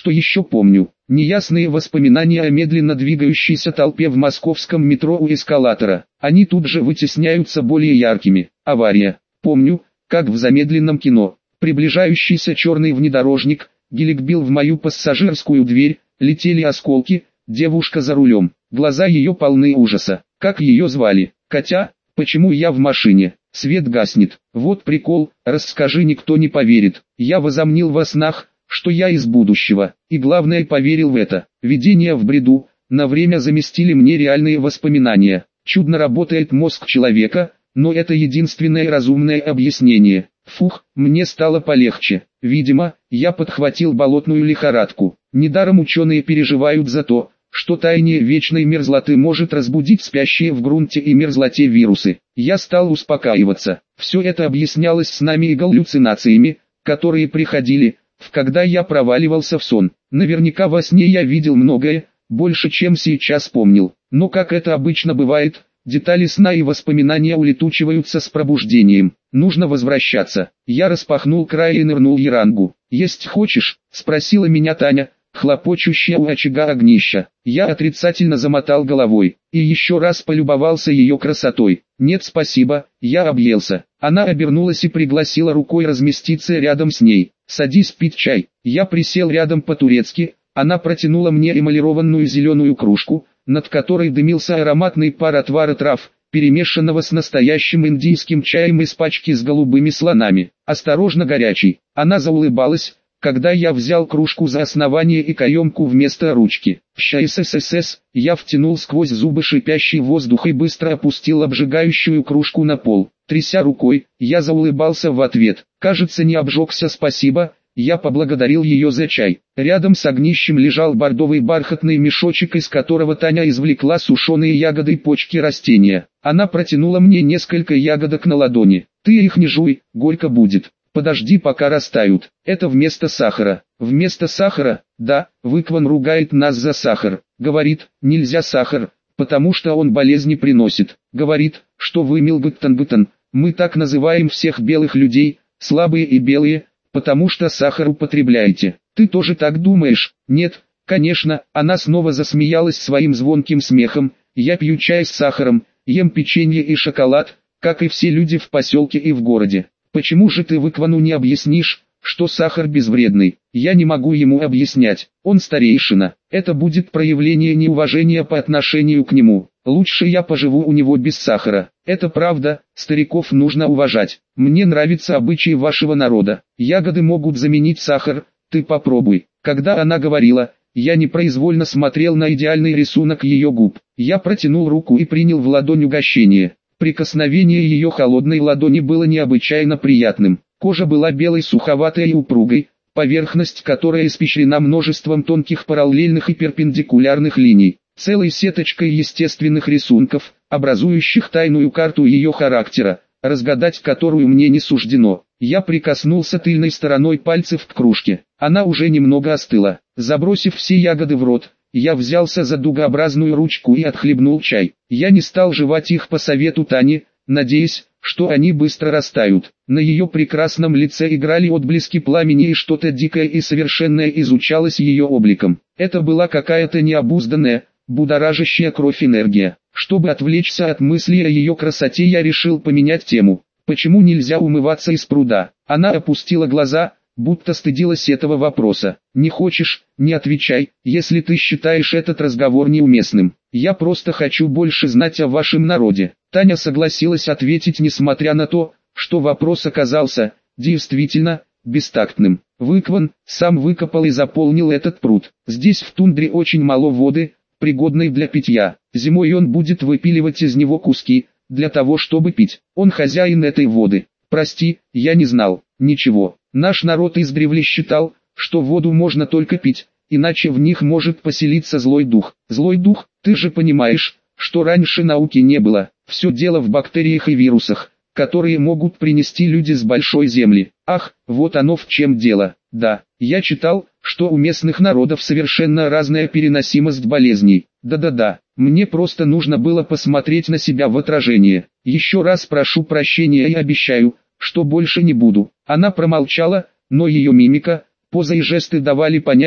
Что еще помню? Неясные воспоминания о медленно двигающейся толпе в московском метро у эскалатора. Они тут же вытесняются более яркими. Авария. Помню, как в замедленном кино. Приближающийся черный внедорожник, гелик бил в мою пассажирскую дверь, летели осколки, девушка за рулем. Глаза ее полны ужаса. Как ее звали? Катя? Почему я в машине? Свет гаснет. Вот прикол, расскажи, никто не поверит. Я возомнил во снах, что я из будущего, и главное, поверил в это. Видения в бреду на время заместили мне реальные воспоминания. Чудно работает мозг человека, но это единственное разумное объяснение. Фух, мне стало полегче. Видимо, я подхватил болотную лихорадку. Недаром ученые переживают за то, что таяние вечной мерзлоты может разбудить спящие в грунте и мерзлоте вирусы. Я стал успокаиваться. Все это объяснялось снами и галлюцинациями, которые приходили, когда я проваливался в сон. Наверняка во сне я видел многое, больше чем сейчас помнил. Но как это обычно бывает, детали сна и воспоминания улетучиваются с пробуждением. Нужно возвращаться. Я распахнул край и нырнул в ярангу. «Есть хочешь?» – спросила меня Таня, хлопочущая у очага огнища. Я отрицательно замотал головой, и еще раз полюбовался ее красотой. «Нет, спасибо, я объелся». Она обернулась и пригласила рукой разместиться рядом с ней. «Садись пить чай». Я присел рядом по-турецки, она протянула мне эмалированную зеленую кружку, над которой дымился ароматный пар отвара трав, перемешанного с настоящим индийским чаем из пачки с голубыми слонами. Осторожно горячий. Она заулыбалась, когда я взял кружку за основание и каемку вместо ручки. «Ща ССС», я втянул сквозь зубы шипящий воздух и быстро опустил обжигающую кружку на пол. Тряся рукой, я заулыбался в ответ. Кажется, не обжегся, спасибо. Я поблагодарил ее за чай. Рядом с огнищем лежал бордовый бархатный мешочек, из которого Таня извлекла сушеные ягоды и почки растения. Она протянула мне несколько ягодок на ладони. «Ты их не жуй, горько будет. Подожди, пока растают. Это вместо сахара». «Вместо сахара?» «Да, Выкван ругает нас за сахар. Говорит, нельзя сахар, потому что он болезни приносит. Говорит, что вы милгыттан-гыттан. Мы так называем всех белых людей, слабые и белые, потому что сахар употребляете. Ты тоже так думаешь?» «Нет, конечно». Она снова засмеялась своим звонким смехом. «Я пью чай с сахаром, ем печенье и шоколад, как и все люди в поселке и в городе. Почему же ты Выквану не объяснишь, что сахар безвредный?» «Я не могу ему объяснять, он старейшина. Это будет проявление неуважения по отношению к нему. Лучше я поживу у него без сахара». «Это правда, стариков нужно уважать. Мне нравится обычай вашего народа. Ягоды могут заменить сахар, ты попробуй». Когда она говорила, я непроизвольно смотрел на идеальный рисунок ее губ. Я протянул руку и принял в ладонь угощение. Прикосновение ее холодной ладони было необычайно приятным. Кожа была белой, суховатой и упругой, поверхность которой испещрена множеством тонких параллельных и перпендикулярных линий, целой сеточкой естественных рисунков, образующих тайную карту ее характера, разгадать которую мне не суждено. Я прикоснулся тыльной стороной пальцев к кружке. Она уже немного остыла. Забросив все ягоды в рот, я взялся за дугообразную ручку и отхлебнул чай. Я не стал жевать их по совету Тани, надеясь, что они быстро растают. На ее прекрасном лице играли отблески пламени, и что-то дикое и совершенное изучалось ее обликом. Это была какая-то необузданная, будоражащая кровь энергия. Чтобы отвлечься от мысли о ее красоте, я решил поменять тему. «Почему нельзя умываться из пруда?» Она опустила глаза, будто стыдилась этого вопроса. «Не хочешь, не отвечай, если ты считаешь этот разговор неуместным. Я просто хочу больше знать о вашем народе». Таня согласилась ответить, несмотря на то, что вопрос оказался, действительно, бестактным. Выкван сам выкопал и заполнил этот пруд. Здесь в тундре очень мало воды, пригодной для питья. Зимой он будет выпиливать из него куски, для того чтобы пить. Он хозяин этой воды. Прости, я не знал. Ничего. Наш народ издревле считал, что воду можно только пить, иначе в них может поселиться злой дух. Злой дух, ты же понимаешь, что раньше науки не было. Все дело в бактериях и вирусах, которые могут принести люди с большой земли. Ах, вот оно в чем дело. Да, я читал, что у местных народов совершенно разная переносимость болезней. Да-да-да, мне просто нужно было посмотреть на себя в отражение. Еще раз прошу прощения и обещаю, что больше не буду. Она промолчала, но ее мимика, поза и жесты давали понять,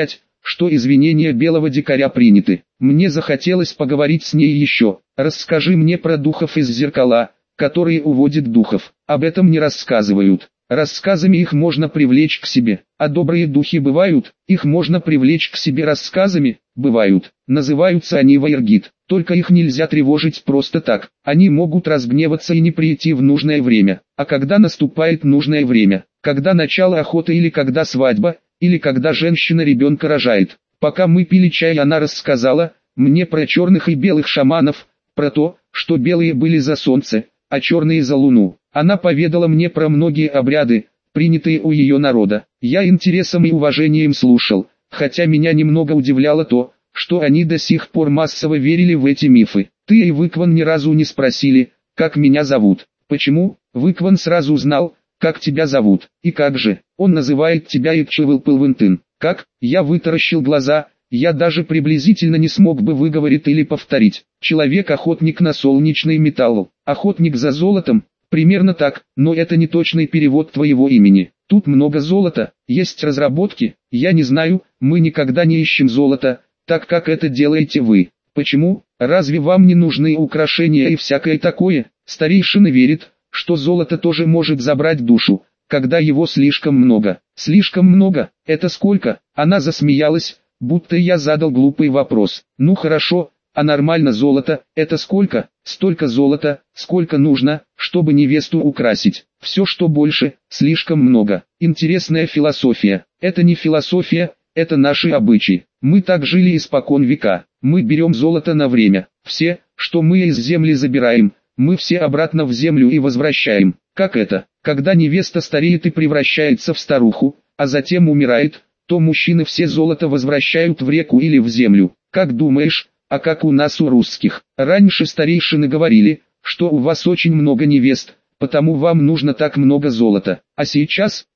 что извинения белого дикаря приняты. Мне захотелось поговорить с ней еще. Расскажи мне про духов из зеркала, которые уводят духов. Об этом не рассказывают. Рассказами их можно привлечь к себе. А добрые духи бывают, их можно привлечь к себе рассказами, бывают. Называются они вайргит. Только их нельзя тревожить просто так. Они могут разгневаться и не прийти в нужное время. А когда наступает нужное время? Когда начало охоты или когда свадьба, или когда женщина ребенка рожает. Пока мы пили чай, она рассказала мне про черных и белых шаманов, про то, что белые были за солнце, а черные за луну. Она поведала мне про многие обряды, принятые у ее народа. Я интересом и уважением слушал, хотя меня немного удивляло то, что они до сих пор массово верили в эти мифы. Ты и Выкван ни разу не спросили, как меня зовут. Почему? Выкван сразу знал, как тебя зовут. И как же? Он называет тебя Итчевылпылвынтын. Как? Я вытаращил глаза. Я даже приблизительно не смог бы выговорить или повторить. Человек-охотник на солнечный металл. Охотник за золотом. Примерно так, но это не точный перевод твоего имени. Тут много золота, есть разработки. Я не знаю, мы никогда не ищем золото, так как это делаете вы. Почему? Разве вам не нужны украшения и всякое такое? Старейшина верит, что золото тоже может забрать душу, когда его слишком много. Слишком много? Это сколько? Она засмеялась, будто я задал глупый вопрос. Ну хорошо, а нормально золото, это сколько? Столько золота, сколько нужно, чтобы невесту украсить. Все что больше, слишком много. Интересная философия. Это не философия, это наши обычаи. Мы так жили испокон века. Мы берем золото на время. Все, что мы из земли забираем, мы все обратно в землю и возвращаем. Как это? Когда невеста стареет и превращается в старуху, а затем умирает, то мужчины все золото возвращают в реку или в землю. Как думаешь, а как у нас у русских? Раньше старейшины говорили, что у вас очень много невест, потому вам нужно так много золота. А сейчас,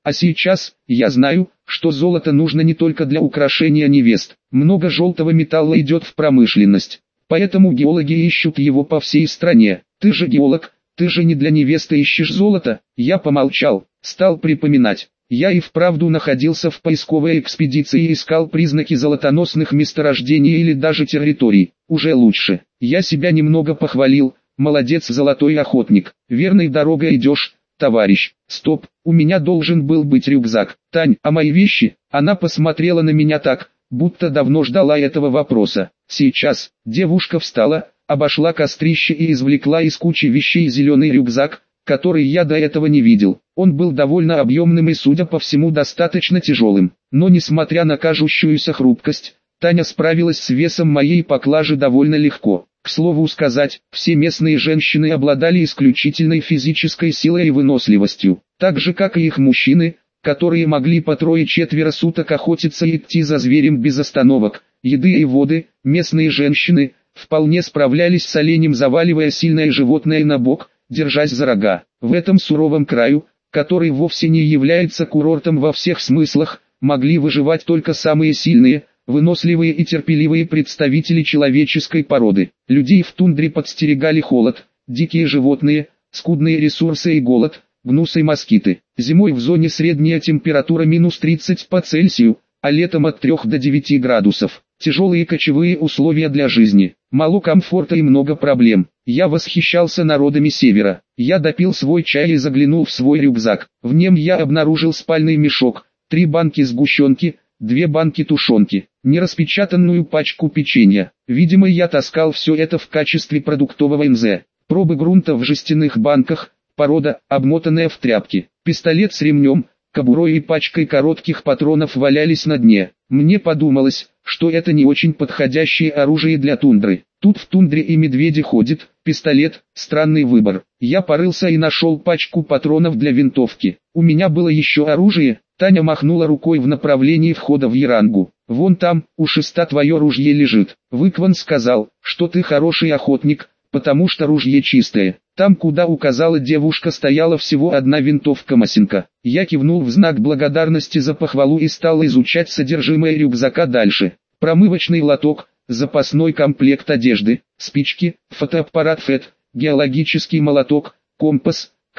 я знаю, что золото нужно не только для украшения невест. Много желтого металла идет в промышленность. Поэтому геологи ищут его по всей стране. Ты же геолог, ты же не для невесты ищешь золото. Я помолчал, стал припоминать. Я и вправду находился в поисковой экспедиции и искал признаки золотоносных месторождений или даже территорий. Уже лучше. Я себя немного похвалил. Молодец, золотой охотник. Верной дорогой идешь, товарищ. Стоп, у меня должен был быть рюкзак. Тань, а мои вещи? Она посмотрела на меня так, будто давно ждала этого вопроса. Сейчас. Девушка встала, обошла кострище и извлекла из кучи вещей зеленый рюкзак, который я до этого не видел. Он был довольно объемным и, судя по всему, достаточно тяжелым. Но несмотря на кажущуюся хрупкость, Таня справилась с весом моей поклажи довольно легко. К слову сказать, все местные женщины обладали исключительной физической силой и выносливостью, так же как и их мужчины, которые могли по 3-4 суток охотиться и идти за зверем без остановок, еды и воды. Местные женщины вполне справлялись с оленем, заваливая сильное животное на бок, держась за рога. В этом суровом краю, который вовсе не является курортом во всех смыслах, могли выживать только самые сильные, выносливые и терпеливые представители человеческой породы. Людей в тундре подстерегали холод, дикие животные, скудные ресурсы и голод, гнус и москиты. Зимой в зоне средняя температура -30 по Цельсию, а летом от 3 до 9 градусов. Тяжелые кочевые условия для жизни, мало комфорта и много проблем. Я восхищался народами севера. Я допил свой чай и заглянул в свой рюкзак. В нем я обнаружил спальный мешок, 3 банки сгущенки, 2 банки тушенки, нераспечатанную пачку печенья. Видимо, я таскал все это в качестве продуктового НЗ. Пробы грунта в жестяных банках, порода, обмотанная в тряпки. Пистолет с ремнем, кобурой и пачкой коротких патронов валялись на дне. Мне подумалось, что это не очень подходящее оружие для тундры. Тут в тундре и медведи ходят. Пистолет – странный выбор. Я порылся и нашел пачку патронов для винтовки. У меня было еще оружие. Таня махнула рукой в направлении входа в Ярангу. Вон там, у шеста твое ружье лежит. Выкван сказал, что ты хороший охотник, потому что ружье чистое. Там, куда указала девушка, стояла всего одна винтовка Масенко. Я кивнул в знак благодарности за похвалу и стал изучать содержимое рюкзака дальше. Промывочный лоток, запасной комплект одежды, спички, фотоаппарат ФЭТ, геологический молоток, компас, карты.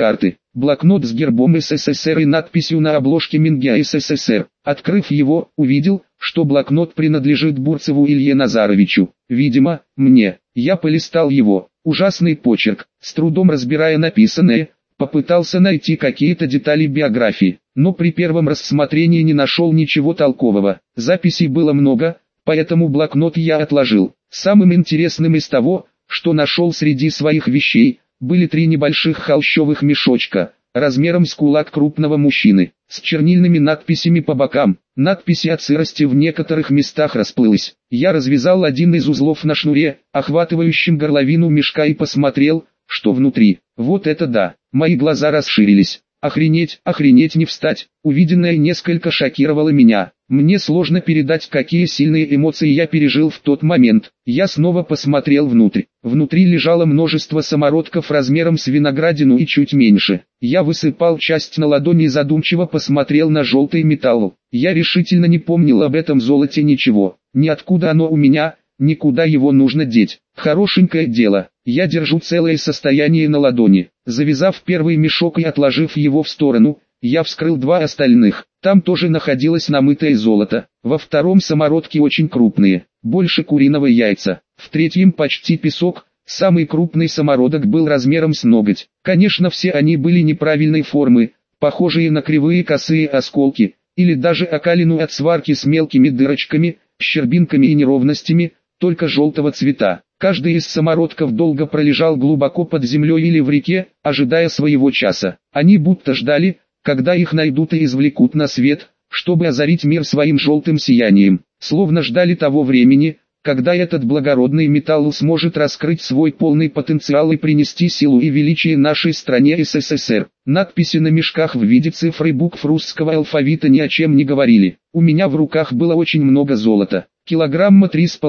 блокнот с гербом СССР и надписью на обложке Мингя СССР. Открыв его, увидел, что блокнот принадлежит Бурцеву Илье Назаровичу. Видимо, мне. Я полистал его. Ужасный почерк. С трудом разбирая написанное, попытался найти какие-то детали биографии, но при первом рассмотрении не нашел ничего толкового. Записей было много, поэтому блокнот я отложил. Самым интересным из того, что нашел среди своих вещей, были 3 небольших холщовых мешочка, размером с кулак крупного мужчины, с чернильными надписями по бокам. Надписи от сырости в некоторых местах расплылась. Я развязал один из узлов на шнуре, охватывающем горловину мешка, и посмотрел, что внутри. Вот это да! Мои глаза расширились. Охренеть не встать. Увиденное несколько шокировало меня. Мне сложно передать, какие сильные эмоции я пережил в тот момент. Я снова посмотрел внутрь. Внутри лежало множество самородков размером с виноградину и чуть меньше. Я высыпал часть на ладони и задумчиво посмотрел на желтый металл. Я решительно не помнил об этом золоте ничего. Ниоткуда оно у меня, никуда его нужно деть. Хорошенькое дело. Я держу целое состояние на ладони. Завязав первый мешок и отложив его в сторону, я вскрыл 2 остальных. Там тоже находилось намытое золото. Во втором самородки очень крупные, больше куриного яйца. В третьем почти песок. Самый крупный самородок был размером с ноготь. Конечно, все они были неправильной формы, похожие на кривые косые осколки, или даже окалину от сварки с мелкими дырочками, щербинками и неровностями, только желтого цвета. Каждый из самородков долго пролежал глубоко под землей или в реке, ожидая своего часа. Они будто ждали, когда их найдут и извлекут на свет, чтобы озарить мир своим желтым сиянием. Словно ждали того времени, когда этот благородный металл сможет раскрыть свой полный потенциал и принести силу и величие нашей стране СССР. Надписи на мешках в виде цифр и букв русского алфавита ни о чем не говорили. У меня в руках было очень много золота. 3,5 килограмма.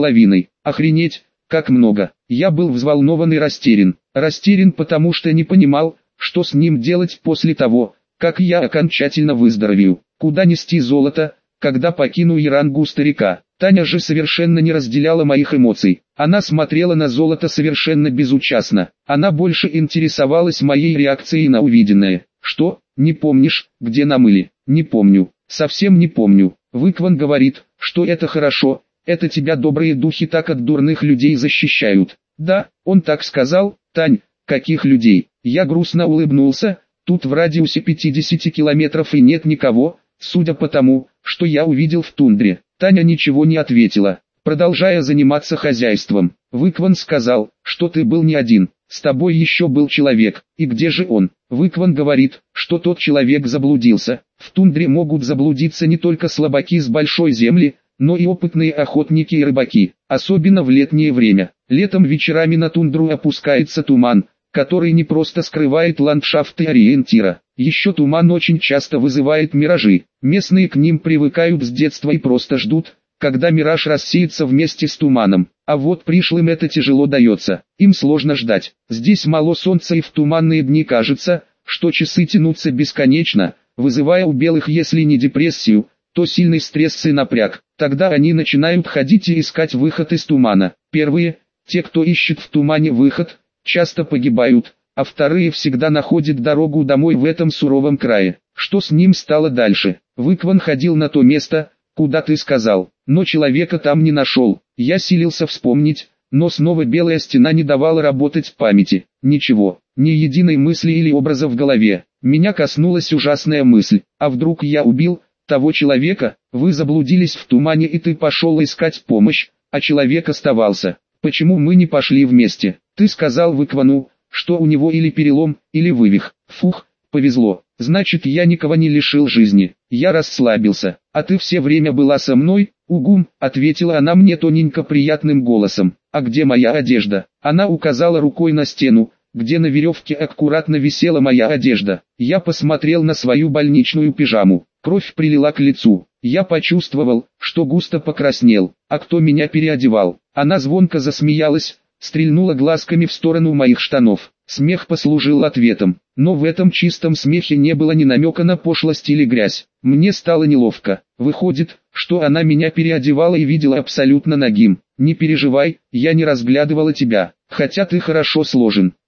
Охренеть, как много. Я был взволнован и растерян. Растерян, потому что не понимал, что с ним делать после того, как я окончательно выздоровею. Куда нести золото, когда покину Ярангу старика? Таня же совершенно не разделяла моих эмоций. Она смотрела на золото совершенно безучастно. Она больше интересовалась моей реакцией на увиденное. Что, не помнишь, где намыли? Не помню, совсем не помню. Выкван говорит, что это хорошо, это тебя добрые духи так от дурных людей защищают. Да, он так сказал. Тань, каких людей? Я грустно улыбнулся. Тут в радиусе 50 километров и нет никого, судя по тому, что я увидел в тундре. Таня ничего не ответила, продолжая заниматься хозяйством. Выкван сказал, что ты был не один, с тобой еще был человек. И где же он? Выкван говорит, что тот человек заблудился. В тундре могут заблудиться не только слабаки с большой земли, но и опытные охотники и рыбаки, особенно в летнее время. Летом вечерами на тундру опускается туман, который не просто скрывает ландшафты ориентира. Еще туман очень часто вызывает миражи. Местные к ним привыкают с детства и просто ждут, когда мираж рассеется вместе с туманом. А вот пришлым это тяжело дается. Им сложно ждать. Здесь мало солнца, и в туманные дни кажется, что часы тянутся бесконечно, вызывая у белых, если не депрессию, то сильный стресс и напряг. Тогда они начинают ходить и искать выход из тумана. Первые, те, кто ищет в тумане выход, часто погибают, а вторые всегда находят дорогу домой в этом суровом крае. Что с ним стало дальше? Выкван ходил на то место, куда ты сказал, но человека там не нашел. Я силился вспомнить, но снова белая стена не давала работать памяти. Ничего, ни единой мысли или образа в голове. Меня коснулась ужасная мысль: а вдруг я убил того человека? Вы заблудились в тумане, и ты пошел искать помощь, а человек оставался. Почему мы не пошли вместе? Ты сказал Выквану, что у него или перелом, или вывих. Фух, повезло. Значит, я никого не лишил жизни. Я расслабился. А ты все время была со мной? Угум, ответила она мне тоненько приятным голосом. А где моя одежда? Она указала рукой на стену, где на веревке аккуратно висела моя одежда. Я посмотрел на свою больничную пижаму. Кровь прилила к лицу. Я почувствовал, что густо покраснел. А кто меня переодевал? Она звонко засмеялась, стрельнула глазками в сторону моих штанов. Смех послужил ответом, но в этом чистом смехе не было ни намека на пошлость или грязь. Мне стало неловко. Выходит, что она меня переодевала и видела абсолютно нагим. Не переживай, я не разглядывала тебя, хотя ты хорошо сложен.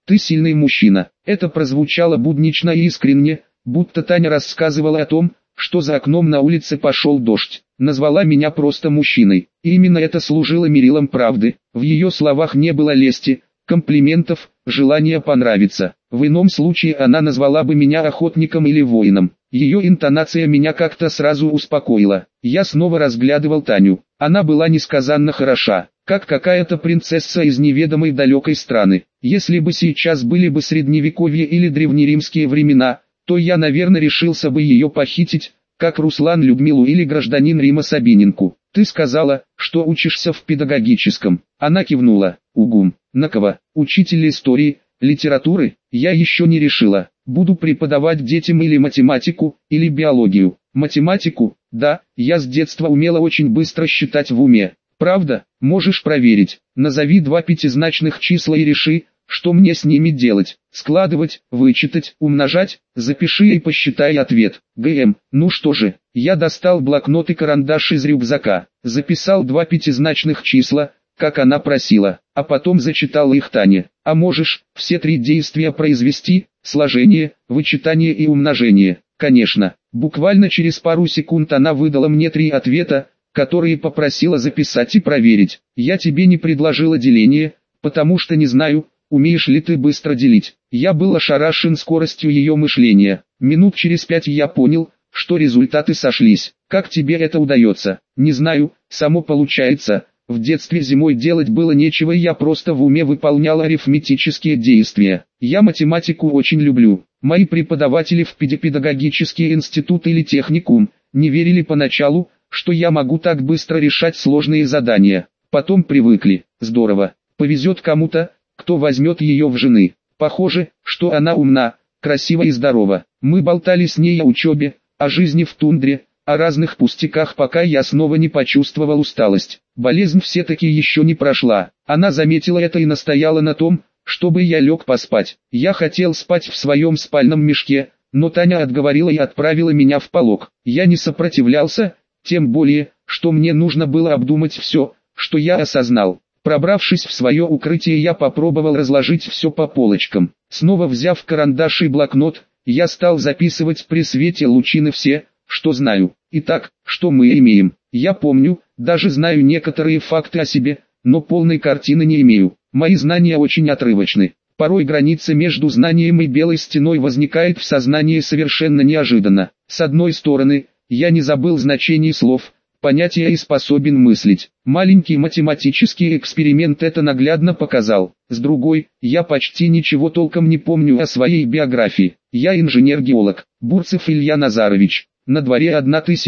Ты сильный мужчина. Это прозвучало буднично и искренне, будто Таня рассказывала о том, что за окном на улице пошел дождь. Назвала меня просто мужчиной. И именно это служило мерилом правды. В ее словах не было лести, комплиментов, желания понравиться. В ином случае она назвала бы меня охотником или воином. Ее интонация меня как-то сразу успокоила. Я снова разглядывал Таню. Она была несказанно хороша, как какая-то принцесса из неведомой далекой страны. Если бы сейчас были бы средневековье или древнеримские времена, то я, наверное, решился бы ее похитить, как Руслан Людмилу или гражданин Рима Сабиненку. Ты сказала, что учишься в педагогическом. Она кивнула. Угу. На кого? Учитель истории, литературы? Я еще не решила. Буду преподавать детям или математику, или биологию. Математику? Да, я с детства умела очень быстро считать в уме. Правда? Можешь проверить. Назови два пятизначных числа и реши, что мне с ними делать. Складывать, вычитать, умножать? Запиши и посчитай ответ. ГМ. Ну что же, я достал блокнот и карандаш из рюкзака. Записал два пятизначных числа, как она просила, а потом зачитал их Тане. А можешь все три действия произвести: сложение, вычитание и умножение? Конечно. Буквально через пару секунд она выдала мне три ответа, которые попросила записать и проверить. Я тебе не предложила деление, потому что не знаю, умеешь ли ты быстро делить. Я был ошарашен скоростью ее мышления. Минут через 5 я понял, что результаты сошлись. Как тебе это удается? Не знаю, само получается. В детстве зимой делать было нечего, и я просто в уме выполнял арифметические действия. Я математику очень люблю. Мои преподаватели в педагогический институт или техникум не верили поначалу, что я могу так быстро решать сложные задания. Потом привыкли. Здорово. Повезет кому-то, кто возьмет ее в жены. Похоже, что она умна, красива и здорова. Мы болтали с ней о учебе, о жизни в тундре, о разных пустяках, пока я снова не почувствовал усталость. Болезнь все-таки еще не прошла. Она заметила это и настояла на том, чтобы я лег поспать. Я хотел спать в своем спальном мешке, но Таня отговорила и отправила меня в полог. Я не сопротивлялся, тем более, что мне нужно было обдумать все, что я осознал. Пробравшись в свое укрытие, я попробовал разложить все по полочкам. Снова взяв карандаш и блокнот, я стал записывать при свете лучины все, что знаю. Итак, что мы имеем? Я помню, даже знаю некоторые факты о себе, но полной картины не имею. Мои знания очень отрывочны. Порой граница между знанием и белой стеной возникает в сознании совершенно неожиданно. С одной стороны, я не забыл значений слов, понятия и способен мыслить. Маленький математический эксперимент это наглядно показал. С другой, я почти ничего толком не помню о своей биографии. Я инженер-геолог, Бурцев Илья Назарович. На дворе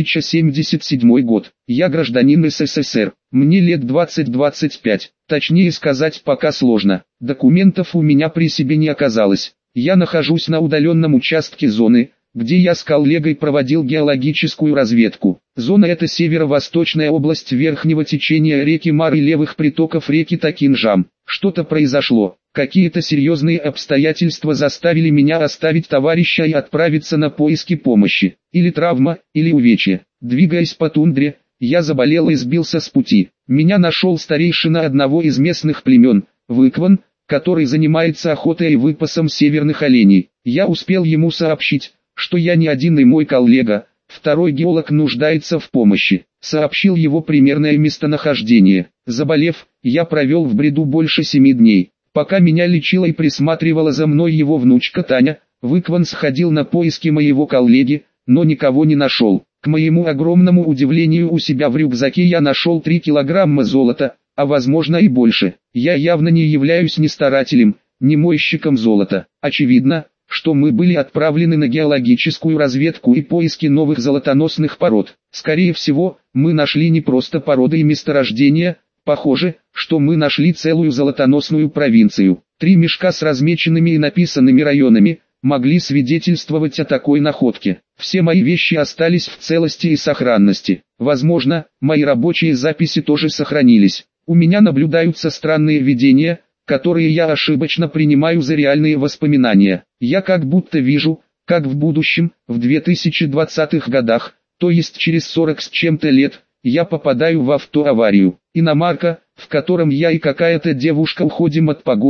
1077 год. Я гражданин СССР. Мне лет 20-25. Точнее сказать пока сложно. Документов у меня при себе не оказалось. Я нахожусь на удаленном участке зоны, где я с коллегой проводил геологическую разведку. Зона это северо-восточная область верхнего течения реки Мар и левых притоков реки Такинжам. Что-то произошло. Какие-то серьезные обстоятельства заставили меня оставить товарища и отправиться на поиски помощи. Или травма, или увечье. Двигаясь по тундре, я заболел и сбился с пути. Меня нашел старейшина одного из местных племен, Выкван, который занимается охотой и выпасом северных оленей. Я успел ему сообщить, что я не один и мой коллега, второй геолог, нуждается в помощи. Сообщил его примерное местонахождение. Заболев, я провел в бреду больше 7 дней. Пока меня лечила и присматривала за мной его внучка Таня, Выкван сходил на поиски моего коллеги, но никого не нашел. К моему огромному удивлению, у себя в рюкзаке я нашел 3 килограмма золота, а возможно и больше. Я явно не являюсь ни старателем, ни мойщиком золота. Очевидно, что мы были отправлены на геологическую разведку и поиски новых золотоносных пород. Скорее всего, мы нашли не просто породы и месторождения. Похоже, что мы нашли целую золотоносную провинцию. 3 мешка с размеченными и написанными районами могли свидетельствовать о такой находке. Все мои вещи остались в целости и сохранности. Возможно, мои рабочие записи тоже сохранились. У меня наблюдаются странные видения, которые я ошибочно принимаю за реальные воспоминания. Я как будто вижу, как в будущем, в 2020-х годах, то есть через 40 с чем-то лет, я попадаю в автоаварию. Иномарка, в котором я и какая-то девушка уходим от погони,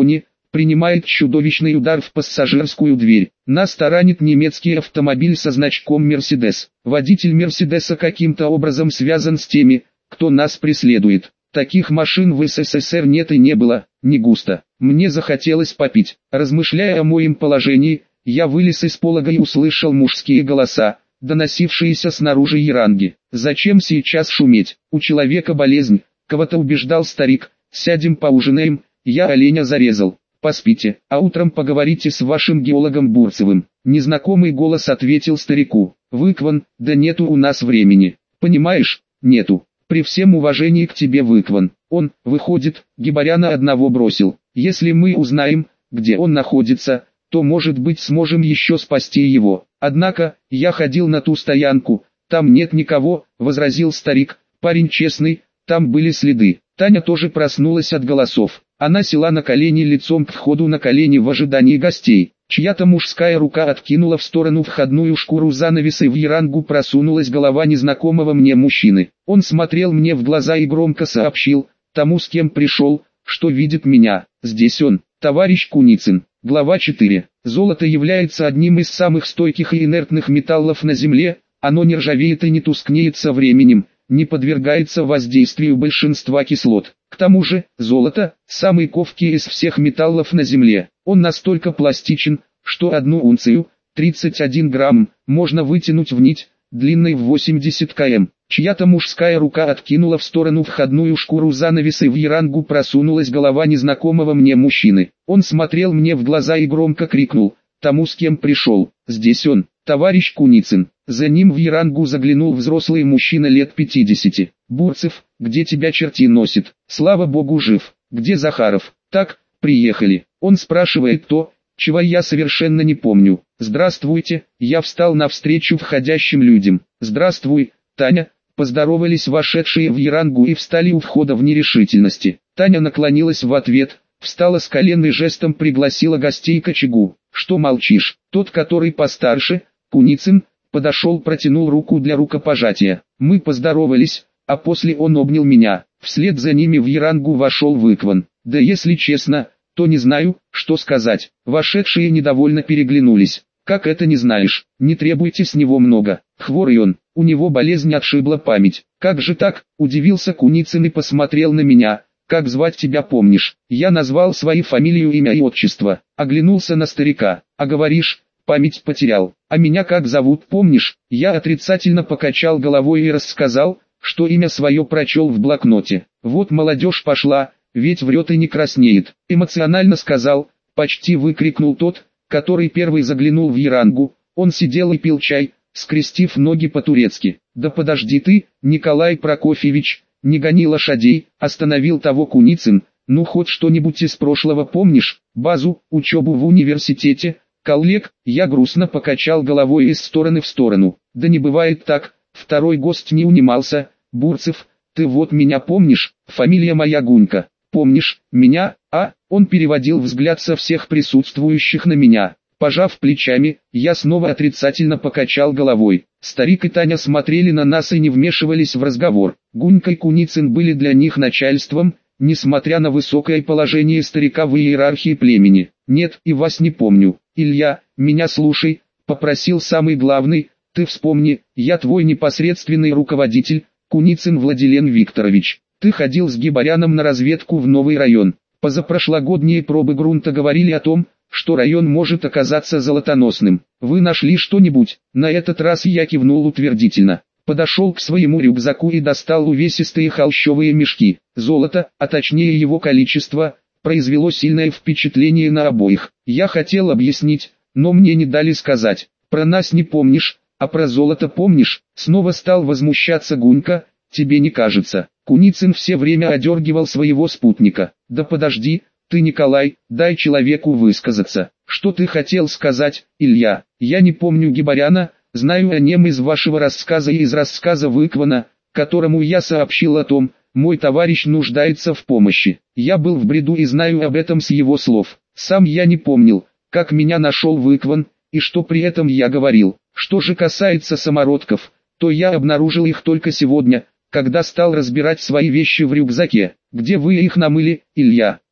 принимает чудовищный удар в пассажирскую дверь. Нас таранит немецкий автомобиль со значком «Мерседес». Водитель «Мерседеса» каким-то образом связан с теми, кто нас преследует. Таких машин в СССР нет и не было, не густо. Мне захотелось попить. Размышляя о моем положении, я вылез из полога и услышал мужские голоса, доносившиеся снаружи Яранги. «Зачем сейчас шуметь? У человека болезнь», — кого-то убеждал старик. «Сядем поужинаем, я оленя зарезал. Поспите, а утром поговорите с вашим геологом Бурцевым». Незнакомый голос ответил старику. «Выкван, да нету у нас времени. Понимаешь, нету. При всем уважении к тебе, Выкван. Он, выходит, Гибаряна одного бросил. Если мы узнаем, где он находится, то, может быть, сможем еще спасти его. Однако, я ходил на ту стоянку, там нет никого», — возразил старик. «Парень честный, там были следы». Таня тоже проснулась от голосов. Она села на колени лицом к входу на колени в ожидании гостей. Чья-то мужская рука откинула в сторону входную шкуру занавеса, и в Ярангу просунулась голова незнакомого мне мужчины. Он смотрел мне в глаза и громко сообщил тому, с кем пришел, что видит меня. «Здесь он, товарищ Куницын». Глава 4. Золото является одним из самых стойких и инертных металлов на Земле. Оно не ржавеет и не тускнеет со временем, не подвергается воздействию большинства кислот. К тому же, золото – самый ковкий из всех металлов на Земле. Он настолько пластичен, что 1 унцию, 31 грамм, можно вытянуть в нить, длиной в 80 км. Чья-то мужская рука откинула в сторону входную шкуру занавеса, и в Ярангу просунулась голова незнакомого мне мужчины. Он смотрел мне в глаза и громко крикнул тому, с кем пришел: «Здесь он, товарищ Куницын». За ним в Ярангу заглянул взрослый мужчина лет 50. «Бурцев, где тебя черти носит? Слава богу, жив. Где Захаров?» «Так, приехали». Он спрашивает то, чего я совершенно не помню. «Здравствуйте», я встал навстречу входящим людям. «Здравствуй, Таня», поздоровались вошедшие в Ярангу и встали у входа в нерешительности. Таня наклонилась в ответ, встала с колен и жестом пригласила гостей к очагу. «Что молчишь?» Тот, который постарше, Куницын, подошел, протянул руку для рукопожатия. Мы поздоровались, а после он обнял меня. Вслед за ними в Ярангу вошел Выкван. Да если честно, то не знаю, что сказать. Вошедшие недовольно переглянулись. «Как это не знаешь? Не требуйте с него много. Хворый он, у него болезнь отшибла память». «Как же так?» – удивился Куницын и посмотрел на меня. «Как звать тебя помнишь?» Я назвал свою фамилию, имя и отчество. Оглянулся на старика. «А говоришь, память потерял. А меня как зовут, помнишь?» Я отрицательно покачал головой и рассказал, что имя свое прочел в блокноте. «Вот молодежь пошла, ведь врет и не краснеет», эмоционально сказал, почти выкрикнул тот, который первый заглянул в Ярангу. Он сидел и пил чай, скрестив ноги по-турецки. «Да подожди ты, Николай Прокофьевич, не гони лошадей», остановил того Куницын. «Ну хоть что-нибудь из прошлого помнишь? Базу, учебу в университете, коллег?» Я грустно покачал головой из стороны в сторону. «Да не бывает так». Второй гость не унимался. «Бурцев, ты вот меня помнишь? Фамилия моя Гунька. Помнишь меня, а?» Он переводил взгляд со всех присутствующих на меня. Пожав плечами, я снова отрицательно покачал головой. Старик и Таня смотрели на нас и не вмешивались в разговор. Гунька и Куницын были для них начальством, несмотря на высокое положение старика в иерархии племени. «Нет, и вас не помню. Илья, меня слушай», — попросил самый главный. «Ты вспомни, я твой непосредственный руководитель, Куницын Владилен Викторович. Ты ходил с Гибаряном на разведку в новый район. Позапрошлогодние пробы грунта говорили о том, что район может оказаться золотоносным. Вы нашли что-нибудь?» На этот раз я кивнул утвердительно. Подошел к своему рюкзаку и достал увесистые холщовые мешки. Золото, а точнее его количество, произвело сильное впечатление на обоих. Я хотел объяснить, но мне не дали сказать. «Про нас не помнишь, а про золото помнишь?» Снова стал возмущаться Гунька. «Тебе не кажется?» Куницын все время одергивал своего спутника. «Да подожди ты, Николай, дай человеку высказаться. Что ты хотел сказать, Илья?» «Я не помню Гибаряна, знаю о нем из вашего рассказа и из рассказа Выквана, которому я сообщил о том, мой товарищ нуждается в помощи. Я был в бреду и знаю об этом с его слов. Сам я не помнил, как меня нашел Выкван, и что при этом я говорил. Что же касается самородков, то я обнаружил их только сегодня, когда стал разбирать свои вещи в рюкзаке. Где вы их намыли, Илья?»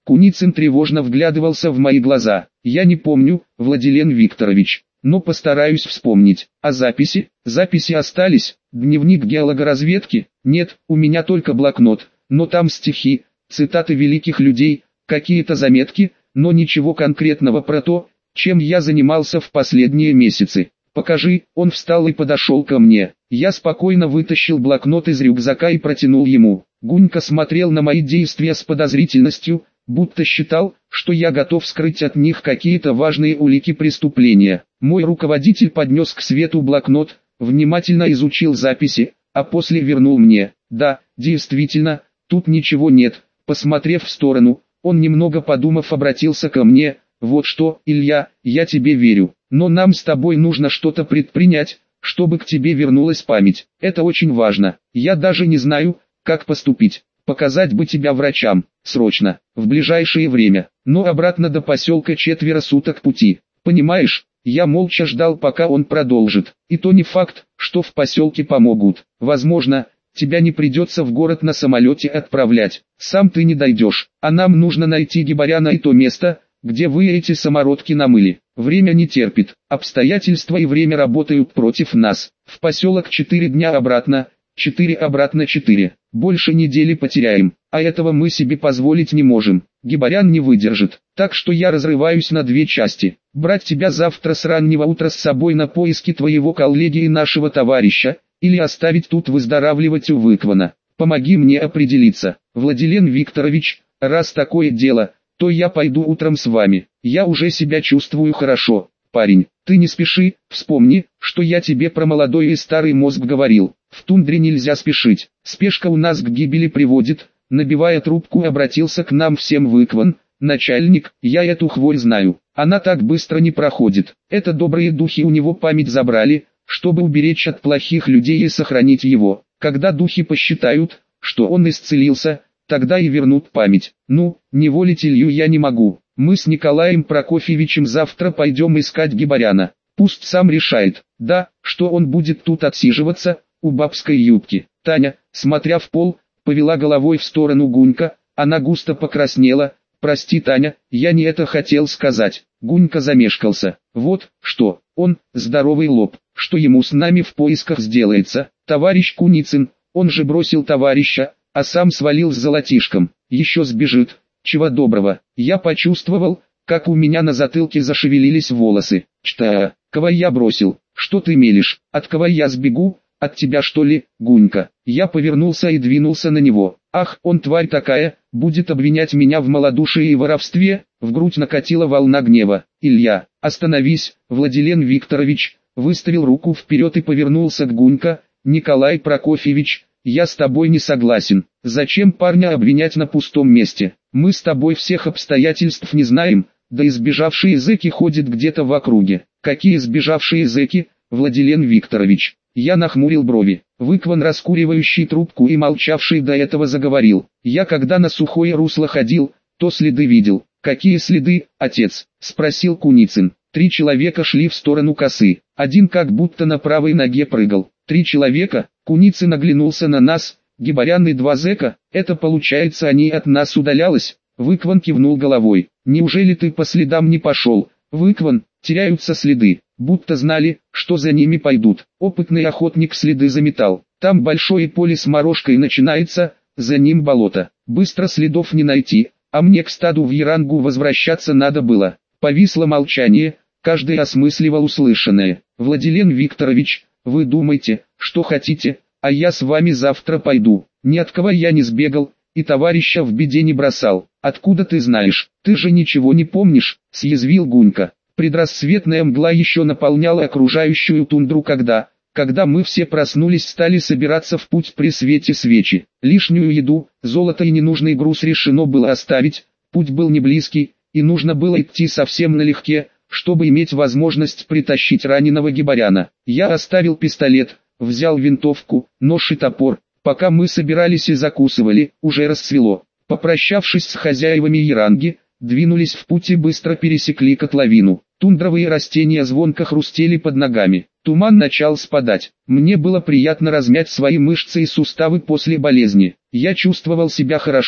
Куницын тревожно вглядывался в мои глаза. Я не помню, Владилен Викторович, но постараюсь вспомнить. А записи? Записи остались? Дневник геологоразведки? Нет, у меня только блокнот, но там стихи, цитаты великих людей, какие-то заметки, но ничего конкретного про то, чем я занимался в последние месяцы. Покажи. Он встал и подошел ко мне. Я спокойно вытащил блокнот из рюкзака и протянул ему. Гунька смотрел на мои действия с подозрительностью, будто считал, что я готов скрыть от них какие-то важные улики преступления. Мой руководитель поднес к свету блокнот, внимательно изучил записи, а после вернул мне. Да, действительно, тут ничего нет. Посмотрев в сторону, он немного подумав обратился ко мне. Вот что, Илья, я тебе верю, но нам с тобой нужно что-то предпринять, чтобы к тебе вернулась память. Это очень важно. Я даже не знаю, как поступить. Показать бы тебя врачам, срочно, в ближайшее время, но обратно до поселка 4 суток пути. Понимаешь, я молча ждал, пока он продолжит. И то не факт, что в поселке помогут. Возможно, тебя не придется в город на самолете отправлять. Сам ты не дойдешь, а нам нужно найти Гибаряна и то место, где вы эти самородки намыли. Время не терпит, обстоятельства и время работают против нас. В поселок 4 дня обратно, 4 обратно 4. Больше недели потеряем, а этого мы себе позволить не можем. Гибарян не выдержит, так что я разрываюсь на 2 части. Брать тебя завтра с раннего утра с собой на поиски твоего коллеги и нашего товарища, или оставить тут выздоравливать у Выквана. Помоги мне определиться, Владилен Викторович, раз такое дело, то я пойду утром с вами. Я уже себя чувствую хорошо, парень. Ты не спеши, вспомни, что я тебе про молодой и старый мозг говорил. В тундре нельзя спешить, спешка у нас к гибели приводит. Набивая трубку, обратился к нам всем Выкван. Начальник, я эту хворь знаю, она так быстро не проходит. Это добрые духи у него память забрали, чтобы уберечь от плохих людей и сохранить его. Когда духи посчитают, что он исцелился, тогда и вернут память. Ну, не волить Илью я не могу. Мы с Николаем Прокофьевичем завтра пойдем искать Гибаряна. Пусть сам решает, да, что он будет тут отсиживаться, у бабской юбки. Таня, смотря в пол, повела головой в сторону Гунька, она густо покраснела. Прости, Таня, я не это хотел сказать. Гунька замешкался. Вот, что, он, здоровый лоб, что ему с нами в поисках сделается. Товарищ Куницын, он же бросил товарища, а сам свалил с золотишком. Еще сбежит. Чего доброго. Я почувствовал, как у меня на затылке зашевелились волосы. Кого я бросил? Что ты мелешь? От кого я сбегу? От тебя что ли, Гунька? Я повернулся и двинулся на него. Ах, он тварь такая, будет обвинять меня в малодушии и воровстве. В грудь накатила волна гнева. Илья, остановись, Владилен Викторович. Выставил руку вперед и повернулся к Гунька. Николай Прокофьевич, я с тобой не согласен. Зачем парня обвинять на пустом месте? Мы с тобой всех обстоятельств не знаем, да и сбежавшие зэки ходят где-то в округе. Какие сбежавшие зэки, Владилен Викторович? Я нахмурил брови. Выкван, раскуривающий трубку и молчавший до этого, заговорил. Я когда на сухое русло ходил, то следы видел. Какие следы, отец? Спросил Куницын. 3 человека шли в сторону косы. Один как будто на правой ноге прыгал. 3 человека? Куницын оглянулся на нас. Гибарян и 2 зэка, это получается они от нас удалялось? Выкван кивнул головой. Неужели ты по следам не пошел? Выкван, теряются следы, будто знали, что за ними пойдут. Опытный охотник следы заметал. Там большое поле с морожкой начинается, за ним болото. Быстро следов не найти, а мне к стаду в Ярангу возвращаться надо было. Повисло молчание, каждый осмысливал услышанное. Владилен Викторович, вы думаете, что хотите, а я с вами завтра пойду. Ни от кого я не сбегал, и товарища в беде не бросал. Откуда ты знаешь? Ты же ничего не помнишь, съязвил Гунька. Предрассветная мгла еще наполняла окружающую тундру, когда мы все проснулись, стали собираться в путь при свете свечи. Лишнюю еду, золото и ненужный груз решено было оставить, путь был не близкий, и нужно было идти совсем налегке, чтобы иметь возможность притащить раненого Гибаряна. Я оставил пистолет, взял винтовку, нож и топор. Пока мы собирались и закусывали, уже рассвело. Попрощавшись с хозяевами Яранги, двинулись в путь и быстро пересекли котловину. Тундровые растения звонко хрустели под ногами. Туман начал спадать. Мне было приятно размять свои мышцы и суставы после болезни. Я чувствовал себя хорошо,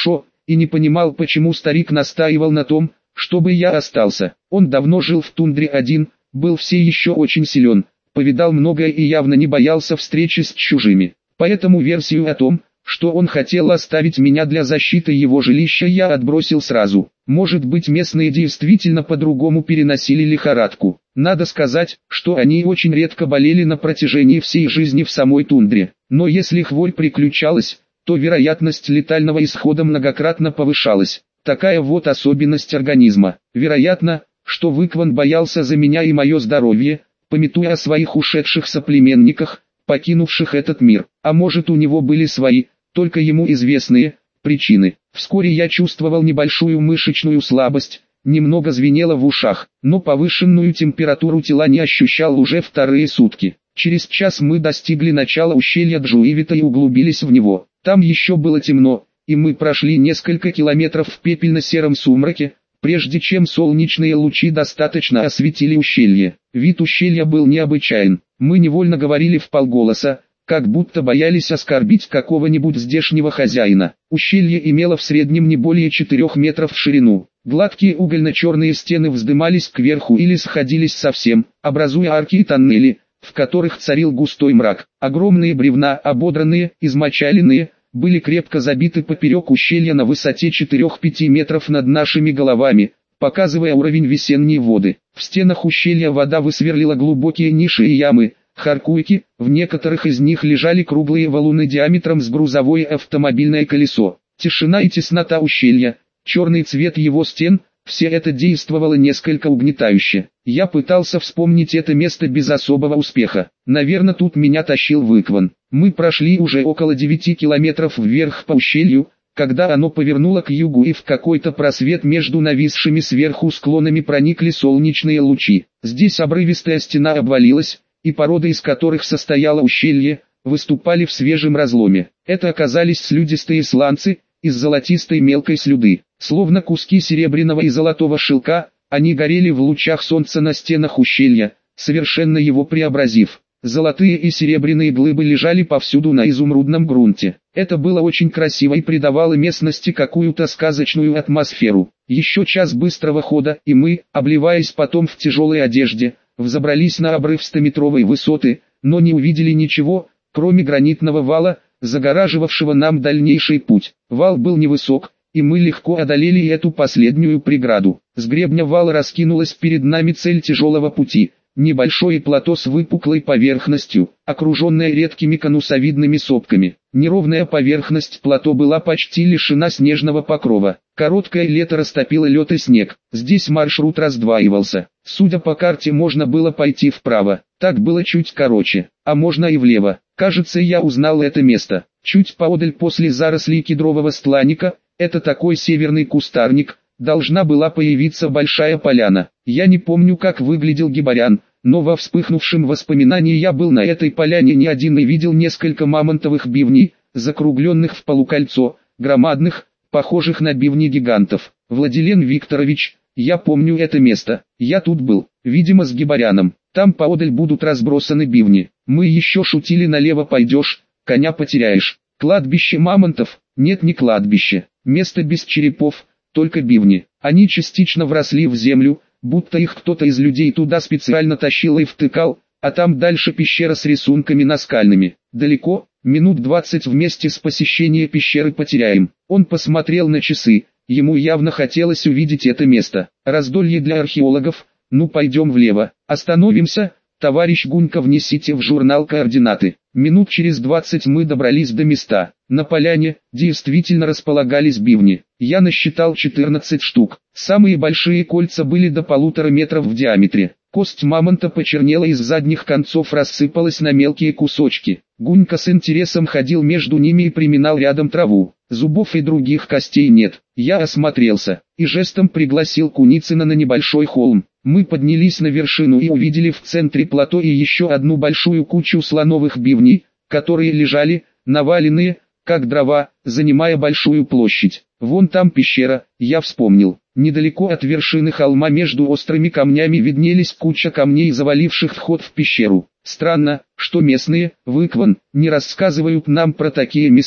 и не понимал, почему старик настаивал на том, чтобы я остался. Он давно жил в тундре один, был все еще очень силен, повидал многое и явно не боялся встречи с чужими. Поэтому версию о том, что он хотел оставить меня для защиты его жилища, я отбросил сразу. Может быть, местные действительно по-другому переносили лихорадку. Надо сказать, что они очень редко болели на протяжении всей жизни в самой тундре. Но если хворь приключалась, то вероятность летального исхода многократно повышалась. Такая вот особенность организма. Вероятно, что Выкван боялся за меня и мое здоровье, памятуя о своих ушедших соплеменниках, покинувших этот мир. А может, у него были свои, только ему известные, причины. Вскоре я чувствовал небольшую мышечную слабость, немного звенело в ушах, но повышенную температуру тела не ощущал уже вторые сутки. Через час мы достигли начала ущелья Джуивита и углубились в него. Там еще было темно, и мы прошли несколько километров в пепельно-сером сумраке, прежде чем солнечные лучи достаточно осветили ущелье. Вид ущелья был необычайен. Мы невольно говорили вполголоса, как будто боялись оскорбить какого-нибудь здешнего хозяина. Ущелье имело в среднем не более 4 метров в ширину. Гладкие угольно-черные стены вздымались кверху или сходились совсем, образуя арки и тоннели, в которых царил густой мрак. Огромные бревна, ободранные, измочаленные, были крепко забиты поперек ущелья на высоте 4-5 метров над нашими головами, показывая уровень весенней воды. В стенах ущелья вода высверлила глубокие ниши и ямы, харкуйки, в некоторых из них лежали круглые валуны диаметром с грузовое автомобильное колесо. Тишина и теснота ущелья, черный цвет его стен, все это действовало несколько угнетающе. Я пытался вспомнить это место без особого успеха. Наверное, тут меня тащил Выкван. Мы прошли уже около 9 километров вверх по ущелью, когда оно повернуло к югу и в какой-то просвет между нависшими сверху склонами проникли солнечные лучи. Здесь обрывистая стена обвалилась, и породы, из которых состояло ущелье, выступали в свежем разломе. Это оказались слюдистые сланцы из золотистой мелкой слюды. Словно куски серебряного и золотого шелка, они горели в лучах солнца на стенах ущелья, совершенно его преобразив. Золотые и серебряные глыбы лежали повсюду на изумрудном грунте. Это было очень красиво и придавало местности какую-то сказочную атмосферу. Еще час быстрого хода, и мы, обливаясь потом в тяжелой одежде, взобрались на обрыв 100-метровой высоты, но не увидели ничего, кроме гранитного вала, загораживавшего нам дальнейший путь. Вал был невысок, и мы легко одолели эту последнюю преграду. С гребня вала раскинулась перед нами цель тяжелого пути. Небольшое плато с выпуклой поверхностью, окруженное редкими конусовидными сопками. Неровная поверхность плато была почти лишена снежного покрова. Короткое лето растопило лед и снег. Здесь маршрут раздваивался. Судя по карте, можно было пойти вправо. Так было чуть короче, а можно и влево. Кажется, я узнал это место. Чуть поодаль после зарослей кедрового стланника, это такой северный кустарник, должна была появиться большая поляна. Я не помню, как выглядел Гибарян, но во вспыхнувшем воспоминании я был на этой поляне не один и видел несколько мамонтовых бивней, закругленных в полукольцо, громадных, похожих на бивни гигантов. Владилен Викторович, я помню это место, я тут был, видимо с Гибаряном, там поодаль будут разбросаны бивни. Мы еще шутили: налево пойдешь, коня потеряешь. Кладбище мамонтов? Нет, не кладбище, место без черепов, только бивни. Они частично вросли в землю, будто их кто-то из людей туда специально тащил и втыкал, а там дальше пещера с рисунками наскальными. Далеко, минут 20 вместе с посещением пещеры потеряем. Он посмотрел на часы, ему явно хотелось увидеть это место. Раздолье для археологов. Ну, пойдем влево, остановимся, товарищ Гунька, внесите в журнал координаты. Минут через 20 мы добрались до места. На поляне действительно располагались бивни. Я насчитал 14 штук. Самые большие кольца были до 1,5 метра в диаметре. Кость мамонта почернела и с задних концов рассыпалась на мелкие кусочки. Гунька с интересом ходил между ними и приминал рядом траву. Зубов и других костей нет. Я осмотрелся и жестом пригласил Куницына на небольшой холм. Мы поднялись на вершину и увидели в центре плато и еще одну большую кучу слоновых бивней, которые лежали, наваленные, как дрова, занимая большую площадь. Вон там пещера, я вспомнил. Недалеко от вершины холма между острыми камнями виднелись куча камней, заваливших вход в пещеру. Странно, что местные, Выкван, не рассказывают нам про такие места.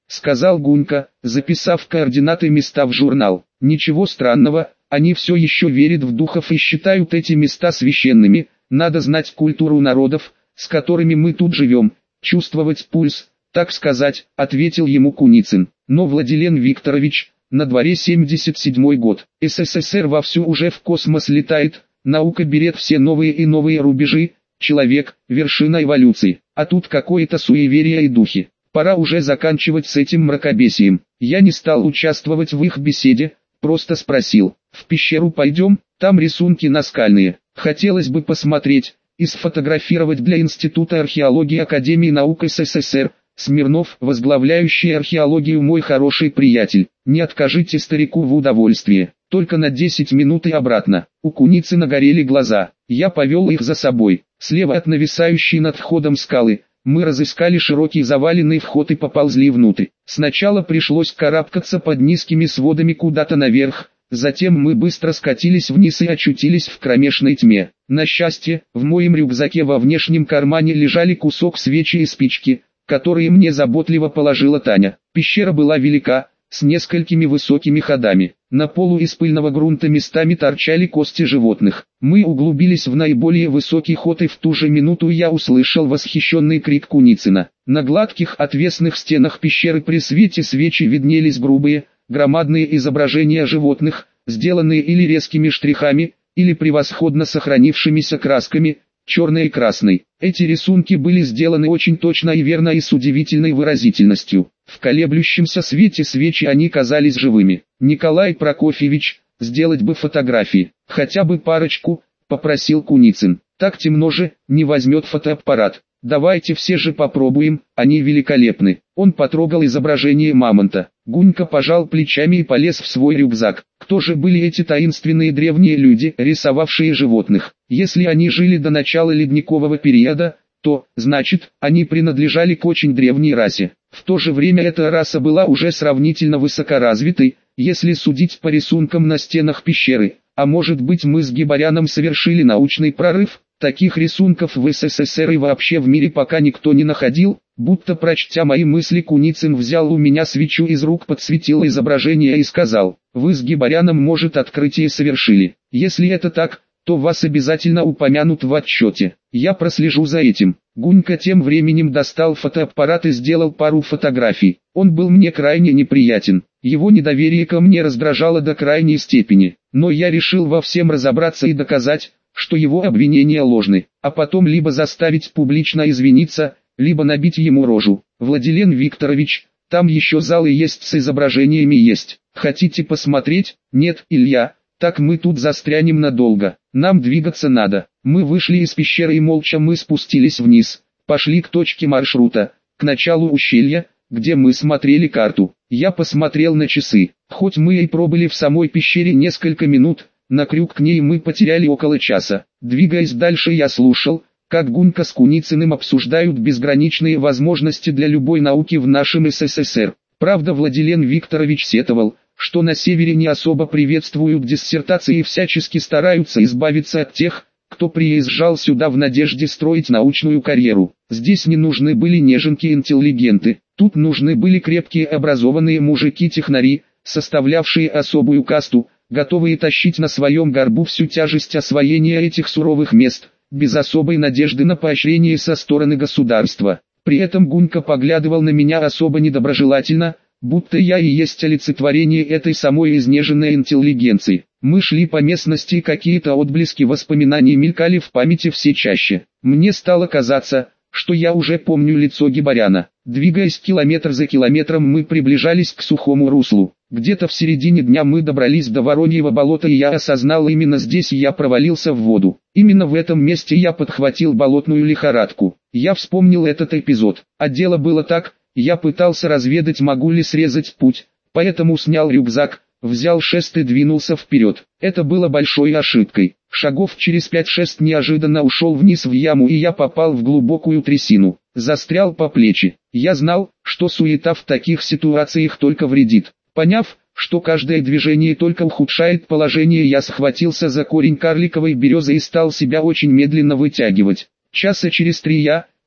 сказал Гунька, записав координаты места в журнал. Ничего странного, они все еще верят в духов и считают эти места священными. Надо знать культуру народов, с которыми мы тут живем, чувствовать пульс, так сказать, ответил ему Куницын. Но, Владилен Викторович, на дворе 77-й год, СССР вовсю уже в космос летает, наука берет все новые и новые рубежи, человек – вершина эволюции, а тут какое-то суеверие и духи. Пора уже заканчивать с этим мракобесием. Я не стал участвовать в их беседе, просто спросил, в пещеру пойдем, там рисунки наскальные, хотелось бы посмотреть и сфотографировать для Института археологии Академии наук СССР. Смирнов, возглавляющий археологию, мой хороший приятель, не откажите старику в удовольствии, только на 10 минут и обратно. У Куницына горели глаза, я повел их за собой, слева от нависающей над входом скалы, мы разыскали широкий заваленный вход и поползли внутрь. Сначала пришлось карабкаться под низкими сводами куда-то наверх, затем мы быстро скатились вниз и очутились в кромешной тьме. На счастье, в моем рюкзаке во внешнем кармане лежали кусок свечи и спички, которые мне заботливо положила Таня. Пещера была велика, с несколькими высокими ходами. На полу из пыльного грунта местами торчали кости животных. Мы углубились в наиболее высокий ход, и в ту же минуту я услышал восхищенный крик Куницына. На гладких отвесных стенах пещеры при свете свечи виднелись грубые, громадные изображения животных, сделанные или резкими штрихами, или превосходно сохранившимися красками, черной и красной. Эти рисунки были сделаны очень точно и верно и с удивительной выразительностью. В колеблющемся свете свечи они казались живыми. «Николай Прокофьевич, сделать бы фотографии, хотя бы парочку», — попросил Куницын. «Так темно же, не возьмет фотоаппарат. Давайте все же попробуем, они великолепны». Он потрогал изображение мамонта. Гунька пожал плечами и полез в свой рюкзак. Кто же были эти таинственные древние люди, рисовавшие животных? Если они жили до начала ледникового периода, то, значит, они принадлежали к очень древней расе. В то же время эта раса была уже сравнительно высокоразвитой, если судить по рисункам на стенах пещеры. А может быть, мы с Гибаряном совершили научный прорыв? Таких рисунков в СССР и вообще в мире пока никто не находил. Будто прочтя мои мысли, Куницын взял у меня свечу из рук, подсветил изображение и сказал: «Вы с Гибаряном, может, открытие совершили. Если это так, то вас обязательно упомянут в отчете. Я прослежу за этим». Гунька тем временем достал фотоаппарат и сделал пару фотографий. Он был мне крайне неприятен. Его недоверие ко мне раздражало до крайней степени. Но я решил во всем разобраться и доказать, что его обвинения ложны, а потом либо заставить публично извиниться, либо набить ему рожу. «Владилен Викторович, там еще залы есть, с изображениями есть. Хотите посмотреть?» «Нет, Илья, так мы тут застрянем надолго. Нам двигаться надо». Мы вышли из пещеры и молча мы спустились вниз, пошли к точке маршрута, к началу ущелья, где мы смотрели карту. Я посмотрел на часы. Хоть мы и пробыли в самой пещере несколько минут, на крюк к ней мы потеряли около часа. Двигаясь дальше, я слушал, как Гунька с Куницыным обсуждают безграничные возможности для любой науки в нашем СССР. Правда, Владилен Викторович сетовал, что на севере не особо приветствуют диссертации и всячески стараются избавиться от тех, кто приезжал сюда в надежде строить научную карьеру. Здесь не нужны были неженки-интеллигенты, тут нужны были крепкие образованные мужики-технари, составлявшие особую касту, готовые тащить на своем горбу всю тяжесть освоения этих суровых мест, без особой надежды на поощрение со стороны государства. При этом Гунька поглядывал на меня особо недоброжелательно, будто я и есть олицетворение этой самой изнеженной интеллигенции. Мы шли по местности, и какие-то отблески воспоминаний мелькали в памяти все чаще. Мне стало казаться, что я уже помню лицо Гибаряна. Двигаясь километр за километром, мы приближались к сухому руслу. Где-то в середине дня мы добрались до Вороньего болота, и я осознал, именно здесь я провалился в воду. Именно в этом месте я подхватил болотную лихорадку. Я вспомнил этот эпизод. А дело было так: я пытался разведать, могу ли срезать путь, поэтому снял рюкзак, взял шест и двинулся вперед. Это было большой ошибкой. Шагов через 5-6 неожиданно ушел вниз в яму, и я попал в глубокую трясину. Застрял по плечи. Я знал, что суета в таких ситуациях только вредит. Поняв, что каждое движение только ухудшает положение, я схватился за корень карликовой березы и стал себя очень медленно вытягивать. Часа через 3 я,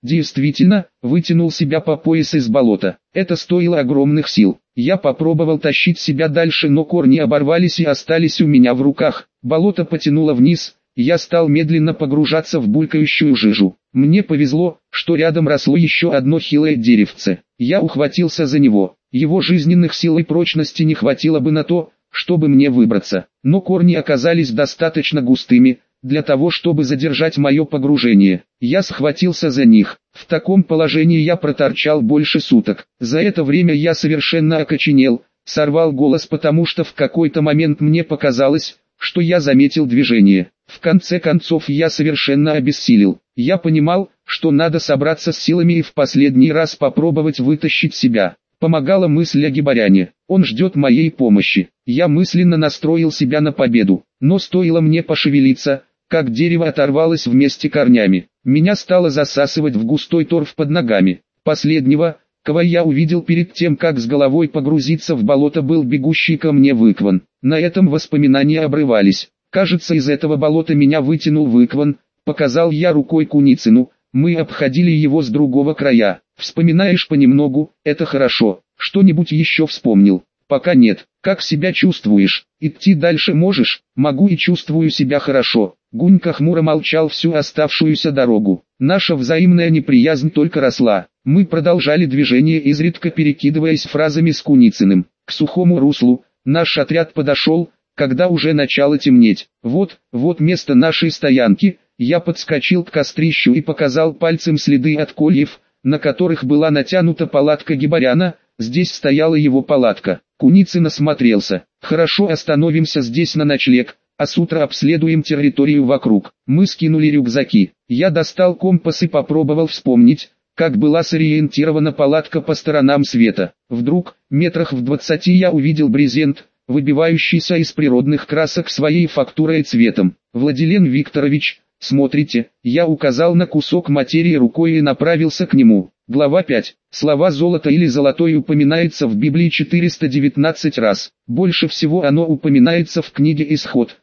Действительно, вытянул себя по пояс из болота. Это стоило огромных сил. Я попробовал тащить себя дальше, но корни оборвались и остались у меня в руках. Болото потянуло вниз, и я стал медленно погружаться в булькающую жижу. Мне повезло, что рядом росло еще одно хилое деревце. Я ухватился за него. Его жизненных сил и прочности не хватило бы на то, чтобы мне выбраться. Но корни оказались достаточно густыми для того, чтобы задержать мое погружение. Я схватился за них. В таком положении я проторчал больше суток. За это время я совершенно окоченел, сорвал голос, потому что в какой-то момент мне показалось, что я заметил движение. В конце концов я совершенно обессилел. Я понимал, что надо собраться с силами и в последний раз попробовать вытащить себя. Помогала мысль о Гибаряне. Он ждет моей помощи. Я мысленно настроил себя на победу. Но стоило мне пошевелиться, как дерево оторвалось вместе корнями. Меня стало засасывать в густой торф под ногами. Последнего, кого я увидел перед тем, как с головой погрузиться в болото, был бегущий ко мне Выкван. На этом воспоминания обрывались. Кажется, из этого болота меня вытянул Выкван, показал я рукой Куницыну. Мы обходили его с другого края. Вспоминаешь понемногу, это хорошо. Что-нибудь еще вспомнил? Пока нет. Как себя чувствуешь? Идти дальше можешь? Могу и чувствую себя хорошо. Гунька хмуро молчал всю оставшуюся дорогу. Наша взаимная неприязнь только росла. Мы продолжали движение, изредка перекидываясь фразами с Куницыным. К сухому руслу наш отряд подошел, когда уже начало темнеть. Вот место нашей стоянки. Я подскочил к кострищу и показал пальцем следы от кольев, на которых была натянута палатка Гибаряна. Здесь стояла его палатка. Куницын осмотрелся. Хорошо, остановимся здесь на ночлег, а с утра обследуем территорию вокруг. Мы скинули рюкзаки. Я достал компас и попробовал вспомнить, как была сориентирована палатка по сторонам света. Вдруг, метрах в 20 я увидел брезент, выбивающийся из природных красок своей фактурой и цветом. Владилен Викторович, смотрите, я указал на кусок материи рукой и направился к нему. Глава 5. Слова «золото» или «золотой» упоминается в Библии 419 раз. Больше всего оно упоминается в книге «Исход»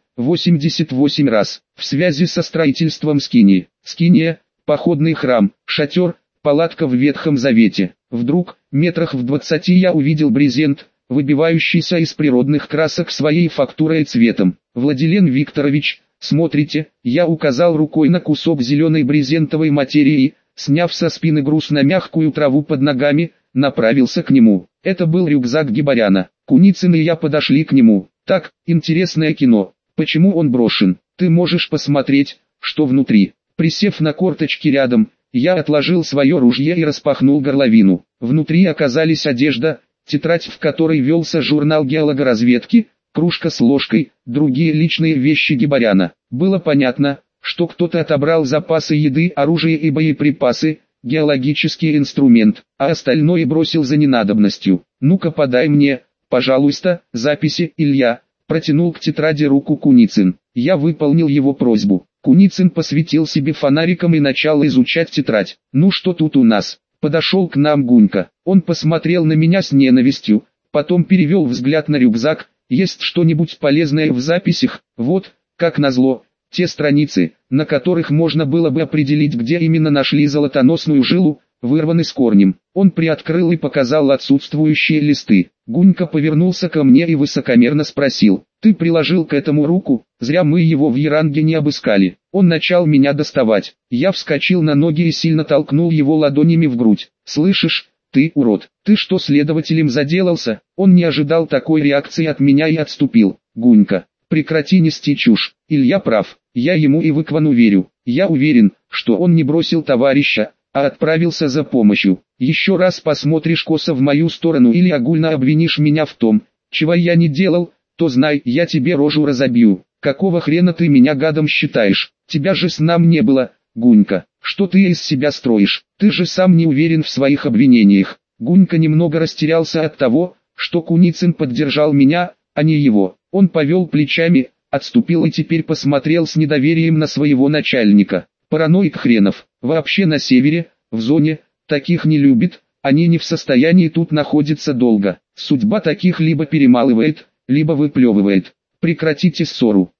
88 раз. В связи со строительством скинии. Скиния – походный храм, шатер, палатка в Ветхом Завете. Вдруг, метрах в 20 я увидел брезент, выбивающийся из природных красок своей фактурой и цветом. Владилен Викторович, смотрите, я указал рукой на кусок зеленой брезентовой материи и, сняв со спины груз на мягкую траву под ногами, направился к нему. Это был рюкзак Гибаряна. Куницын и я подошли к нему. Так, интересное кино. Почему он брошен? Ты можешь посмотреть, что внутри. Присев на корточки рядом, я отложил свое ружье и распахнул горловину. Внутри оказались одежда, тетрадь, в которой велся журнал геологоразведки, кружка с ложкой, другие личные вещи Гибаряна. Было понятно, что кто-то отобрал запасы еды, оружие и боеприпасы, геологический инструмент, а остальное бросил за ненадобностью. «Ну-ка подай мне, пожалуйста, записи, Илья», протянул к тетради руку Куницын. Я выполнил его просьбу. Куницын посветил себе фонариком и начал изучать тетрадь. «Ну что тут у нас?» Подошел к нам Гунька. Он посмотрел на меня с ненавистью, потом перевел взгляд на рюкзак. «Есть что-нибудь полезное в записях?» «Вот, как назло, те страницы, на которых можно было бы определить, где именно нашли золотоносную жилу, вырваны с корнем». Он приоткрыл и показал отсутствующие листы. Гунька повернулся ко мне и высокомерно спросил: «Ты приложил к этому руку? Зря мы его в Яранге не обыскали». Он начал меня доставать. Я вскочил на ноги и сильно толкнул его ладонями в грудь. «Слышишь, ты, урод, ты что, следователем заделался?» Он не ожидал такой реакции от меня и отступил. «Гунька, прекрати нести чушь. Илья прав, я ему и Выквану верю. Я уверен, что он не бросил товарища, а отправился за помощью. Еще раз посмотришь косо в мою сторону или огульно обвинишь меня в том, чего я не делал, то знай, я тебе рожу разобью. Какого хрена ты меня гадом считаешь? Тебя же с нами не было, Гунька. Что ты из себя строишь? Ты же сам не уверен в своих обвинениях». Гунька немного растерялся от того, что Куницын поддержал меня, а не его. Он повел плечами, отступил и теперь посмотрел с недоверием на своего начальника. «Параноик хренов. Вообще на севере, в зоне, таких не любит, они не в состоянии тут находиться долго. Судьба таких либо перемалывает, либо выплевывает. Прекратите ссору.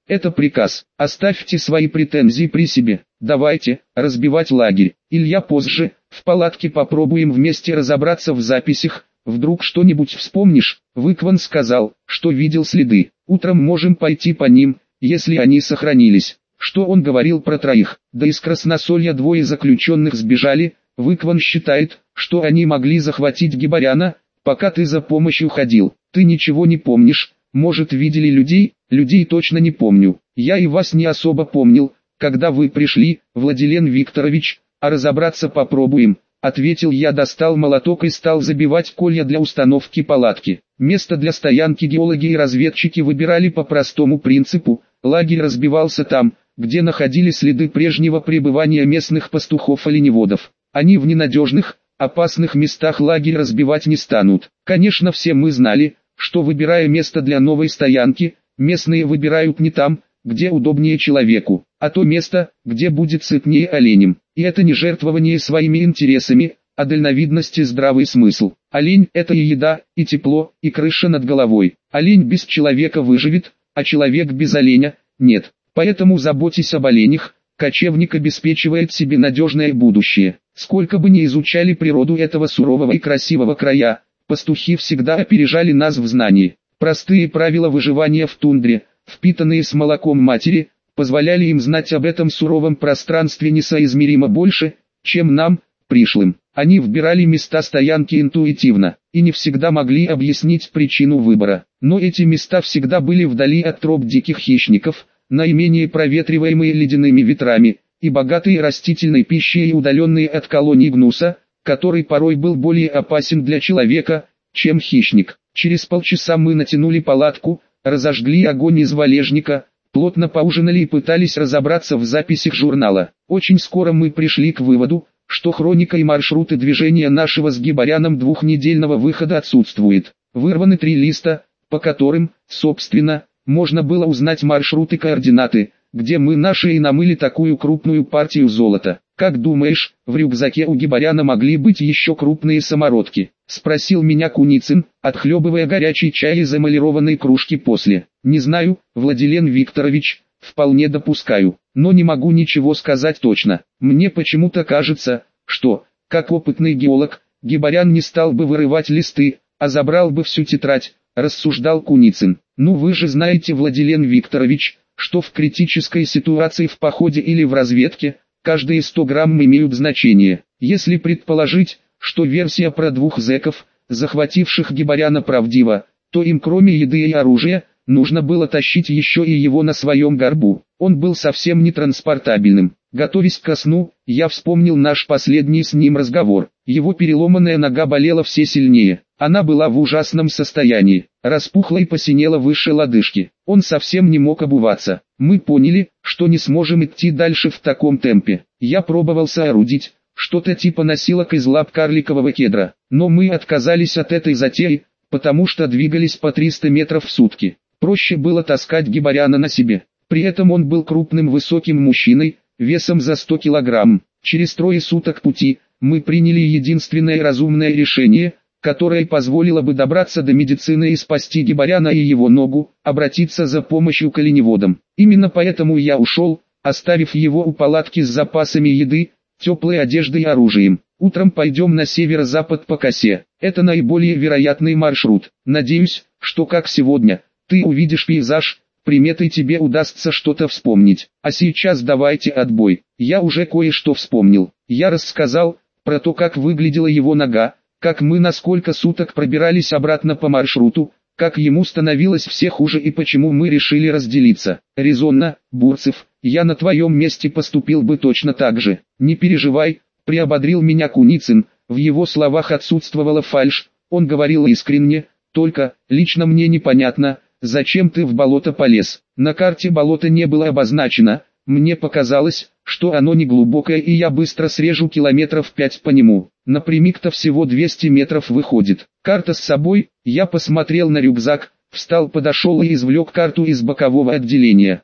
Это приказ. Оставьте свои претензии при себе. Давайте, разбивать лагерь. Илья, позже, в палатке попробуем вместе разобраться в записях. Вдруг что-нибудь вспомнишь? Выкван сказал, что видел следы. Утром можем пойти по ним, если они сохранились. Что он говорил про троих? Да из Красносолья двое заключенных сбежали. Выкван считает, что они могли захватить Гибаряна, пока ты за помощью ходил. Ты ничего не помнишь? Может, видели людей? Людей точно не помню. Я и вас не особо помнил, когда вы пришли, Владилен Викторович, а разобраться попробуем. Ответил я, достал молоток и стал забивать колья для установки палатки. Место для стоянки геологи и разведчики выбирали по простому принципу. Лагерь разбивался там, где находили следы прежнего пребывания местных пастухов-оленеводов. Они в ненадежных, опасных местах лагерь разбивать не станут. Конечно, все мы знали, что выбирая место для новой стоянки, местные выбирают не там, где удобнее человеку, а то место, где будет сытнее оленям. И это не жертвование своими интересами, а дальновидность и здравый смысл. Олень – это и еда, и тепло, и крыша над головой. Олень без человека выживет, а человек без оленя – нет. Поэтому заботьтесь об оленях, кочевник обеспечивает себе надежное будущее. Сколько бы ни изучали природу этого сурового и красивого края, пастухи всегда опережали нас в знании. Простые правила выживания в тундре, впитанные с молоком матери, позволяли им знать об этом суровом пространстве несоизмеримо больше, чем нам, пришлым. Они выбирали места стоянки интуитивно, и не всегда могли объяснить причину выбора. Но эти места всегда были вдали от троп диких хищников, наименее проветриваемые ледяными ветрами, и богатые растительной пищей и удаленные от колоний гнуса, который порой был более опасен для человека, чем хищник. Через полчаса мы натянули палатку, разожгли огонь из валежника, плотно поужинали и пытались разобраться в записях журнала. Очень скоро мы пришли к выводу, что хроника и маршруты движения нашего с Гибаряном двухнедельного выхода отсутствует. Вырваны 3 листа, по которым, собственно, можно было узнать маршрут и координаты, где мы нашли и намыли такую крупную партию золота. «Как думаешь, в рюкзаке у Гибаряна могли быть еще крупные самородки?» — спросил меня Куницын, отхлебывая горячий чай из эмалированной кружки после. «Не знаю, Владилен Викторович, вполне допускаю, но не могу ничего сказать точно. Мне почему-то кажется, что, как опытный геолог, Гибарян не стал бы вырывать листы, а забрал бы всю тетрадь», — рассуждал Куницын. «Ну вы же знаете, Владилен Викторович, что в критической ситуации в походе или в разведке, каждые 100 грамм имеют значение. Если предположить, что версия про 2 зэков, захвативших Гибаряна, правдива, то им кроме еды и оружия, нужно было тащить еще и его на своем горбу. Он был совсем не транспортабельным. Готовясь ко сну, я вспомнил наш последний с ним разговор. Его переломанная нога болела все сильнее. Она была в ужасном состоянии, распухла и посинела выше лодыжки. Он совсем не мог обуваться. Мы поняли, что не сможем идти дальше в таком темпе. Я пробовал соорудить что-то типа носилок из лап карликового кедра, но мы отказались от этой затеи, потому что двигались по 300 метров в сутки. Проще было таскать Гибаряна на себе. При этом он был крупным высоким мужчиной, весом за 100 килограмм. Через 3 суток пути мы приняли единственное разумное решение, которое позволило бы добраться до медицины и спасти Гибаряна и его ногу, обратиться за помощью к оленеводам. Именно поэтому я ушел, оставив его у палатки с запасами еды, теплой одеждой и оружием. Утром пойдем на северо-запад по косе. Это наиболее вероятный маршрут. Надеюсь, что как сегодня, ты увидишь пейзаж, приметой тебе удастся что-то вспомнить. А сейчас давайте отбой. Я уже кое-что вспомнил. Я рассказал про то, как выглядела его нога, как мы на сколько суток пробирались обратно по маршруту, как ему становилось все хуже и почему мы решили разделиться. Резонно, Бурцев, я на твоем месте поступил бы точно так же. Не переживай, приободрил меня Куницын, в его словах отсутствовала фальшь, он говорил искренне, только, лично мне непонятно, зачем ты в болото полез. На карте болото не было обозначено, мне показалось, что оно не глубокое и я быстро срежу километров 5 по нему. Напрямик-то всего 200 метров выходит. Карта с собой, я посмотрел на рюкзак, встал, подошел и извлек карту из бокового отделения.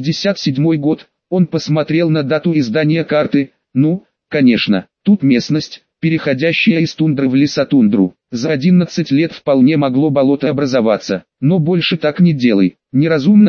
67-й год, он посмотрел на дату издания карты, ну, конечно, тут местность, переходящая из тундры в лесотундру. За 11 лет вполне могло болото образоваться, но больше так не делай, неразумно это.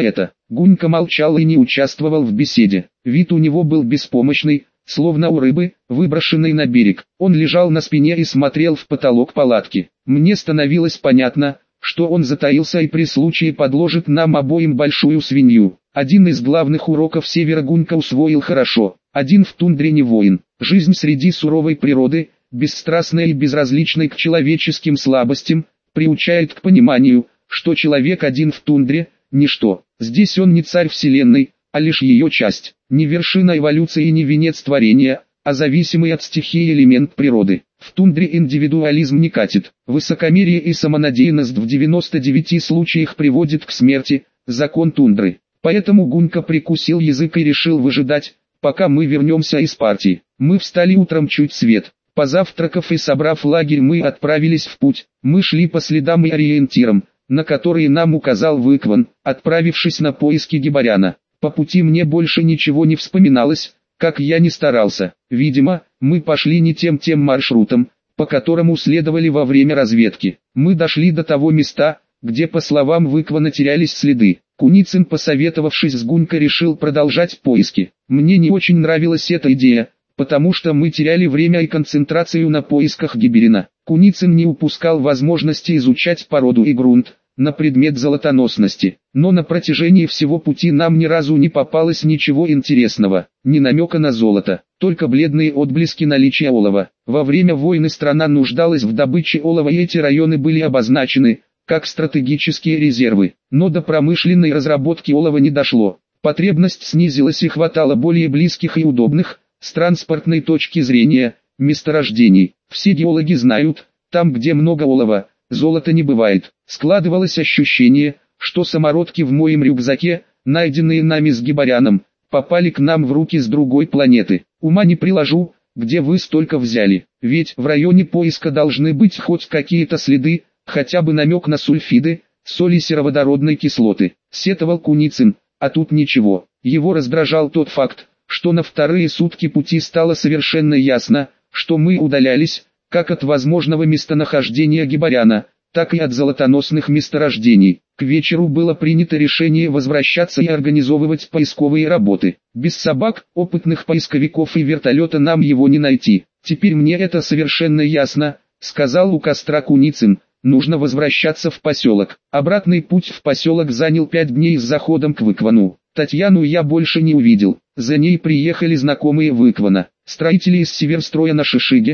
Гунька молчал и не участвовал в беседе. Вид у него был беспомощный, словно у рыбы, выброшенной на берег. Он лежал на спине и смотрел в потолок палатки. Мне становилось понятно, что он затаился и при случае подложит нам обоим большую свинью. Один из главных уроков Севера Гунька усвоил хорошо. Один в тундре не воин. Жизнь среди суровой природы, бесстрастной и безразличной к человеческим слабостям, приучает к пониманию, что человек один в тундре – ничто. Здесь он не царь вселенной, а лишь ее часть, не вершина эволюции и не венец творения, а зависимый от стихии элемент природы. В тундре индивидуализм не катит, высокомерие и самонадеянность в 99 случаях приводит к смерти, закон тундры. Поэтому Гунька прикусил язык и решил выжидать, пока мы вернемся из партии. Мы встали утром чуть свет. Позавтракав и собрав лагерь, мы отправились в путь. Мы шли по следам и ориентирам, на которые нам указал Выкван, отправившись на поиски Гибаряна. По пути мне больше ничего не вспоминалось, как я ни старался. Видимо, мы пошли не тем маршрутом, по которому следовали во время разведки. Мы дошли до того места, где, по словам Выквана, терялись следы. Куницын, посоветовавшись с Гунькой, решил продолжать поиски. Мне не очень нравилась эта идея, потому что мы теряли время и концентрацию на поисках Гиберина. Куницын не упускал возможности изучать породу и грунт, на предмет золотоносности. Но на протяжении всего пути нам ни разу не попалось ничего интересного, ни намека на золото, только бледные отблески наличия олова. Во время войны страна нуждалась в добыче олова, и эти районы были обозначены как стратегические резервы. Но до промышленной разработки олова не дошло. Потребность снизилась и хватало более близких и удобных, с транспортной точки зрения, месторождений. Все геологи знают, там где много олова, золота не бывает. Складывалось ощущение, что самородки в моем рюкзаке, найденные нами с Гибаряном, попали к нам в руки с другой планеты. Ума не приложу, где вы столько взяли, ведь в районе поиска должны быть хоть какие-то следы, хотя бы намек на сульфиды, соли сероводородной кислоты. Сетовал Куницын, а тут ничего. Его раздражал тот факт, что на вторые сутки пути стало совершенно ясно, что мы удалялись, как от возможного местонахождения Гибаряна, так и от золотоносных месторождений. К вечеру было принято решение возвращаться и организовывать поисковые работы. Без собак, опытных поисковиков и вертолета нам его не найти. Теперь мне это совершенно ясно, сказал у костра Куницын. Нужно возвращаться в поселок. Обратный путь в поселок занял 5 дней с заходом к Выквану. Татьяну я больше не увидел. За ней приехали знакомые Выквана, строители из Северстроя на Шишиге,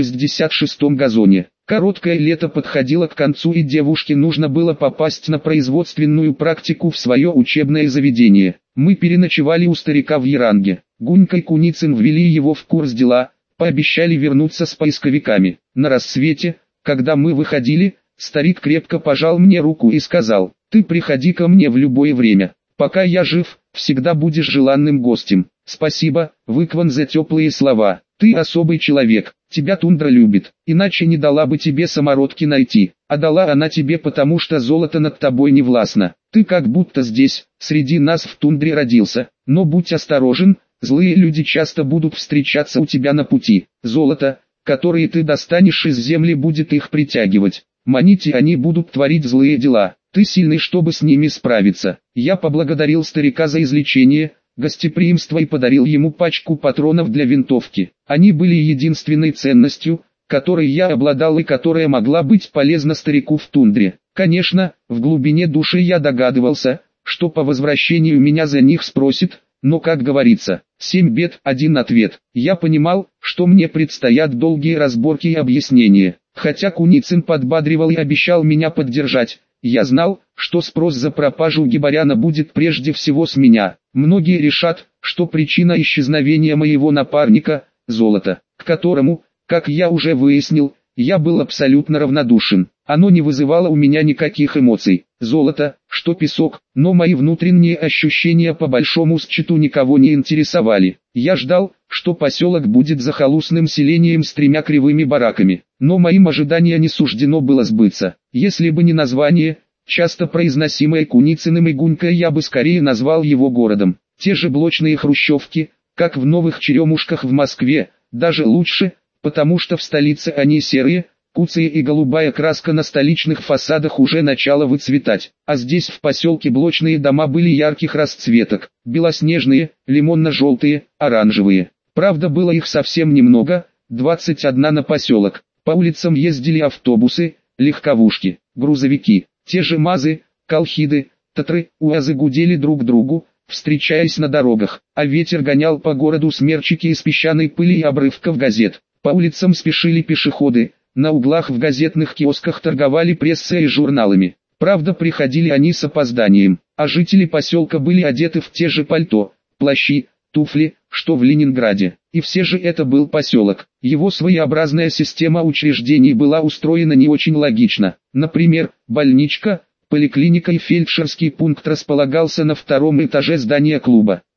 66-м газоне. Короткое лето подходило к концу, и девушке нужно было попасть на производственную практику в свое учебное заведение. Мы переночевали у старика в Яранге. Гунька и Куницын ввели его в курс дела, пообещали вернуться с поисковиками. На рассвете, когда мы выходили, старик крепко пожал мне руку и сказал: «Ты приходи ко мне в любое время. Пока я жив, всегда будешь желанным гостем». Спасибо, Выкван, за теплые слова. Ты особый человек, тебя тундра любит, иначе не дала бы тебе самородки найти. А дала она тебе потому, что золото над тобой не властно. Ты как будто здесь, среди нас в тундре родился. Но будь осторожен, злые люди часто будут встречаться у тебя на пути. Золото, которые ты достанешь из земли, будет их притягивать. Манить, и они будут творить злые дела. Ты сильный, чтобы с ними справиться. Я поблагодарил старика за излечение, гостеприимство и подарил ему пачку патронов для винтовки. Они были единственной ценностью, которой я обладал и которая могла быть полезна старику в тундре. Конечно, в глубине души я догадывался, что по возвращению меня за них спросит, но, как говорится, 7 бед, 1 ответ. Я понимал, что мне предстоят долгие разборки и объяснения. Хотя Куницын подбадривал и обещал меня поддержать, я знал, что спрос за пропажу Гибаряна будет прежде всего с меня. Многие решат, что причина исчезновения моего напарника – золото, к которому, как я уже выяснил, я был абсолютно равнодушен. Оно не вызывало у меня никаких эмоций. Золото, что песок, но мои внутренние ощущения по большому счету никого не интересовали. Я ждал, что поселок будет захолустным селением с 3 кривыми бараками, но моим ожиданиям не суждено было сбыться. Если бы не название, часто произносимое Куницыным и Гунькой, я бы скорее назвал его городом. Те же блочные хрущевки, как в Новых Черемушках в Москве, даже лучше, потому что в столице они серые, Куцая и голубая краска на столичных фасадах уже начала выцветать, а здесь в поселке блочные дома были ярких расцветок, белоснежные, лимонно-желтые, оранжевые. Правда, было их совсем немного, 21 на поселок. По улицам ездили автобусы, легковушки, грузовики, те же МАЗы, Колхиды, Татры, УАЗы гудели друг другу, встречаясь на дорогах, а ветер гонял по городу смерчики из песчаной пыли и обрывков газет. По улицам спешили пешеходы, на углах в газетных киосках торговали прессой и журналами. Правда, приходили они с опозданием, а жители поселка были одеты в те же пальто, плащи, туфли, что в Ленинграде. И все же это был поселок. Его своеобразная система учреждений была устроена не очень логично. Например, больничка, поликлиника и фельдшерский пункт располагался на втором этаже здания клуба.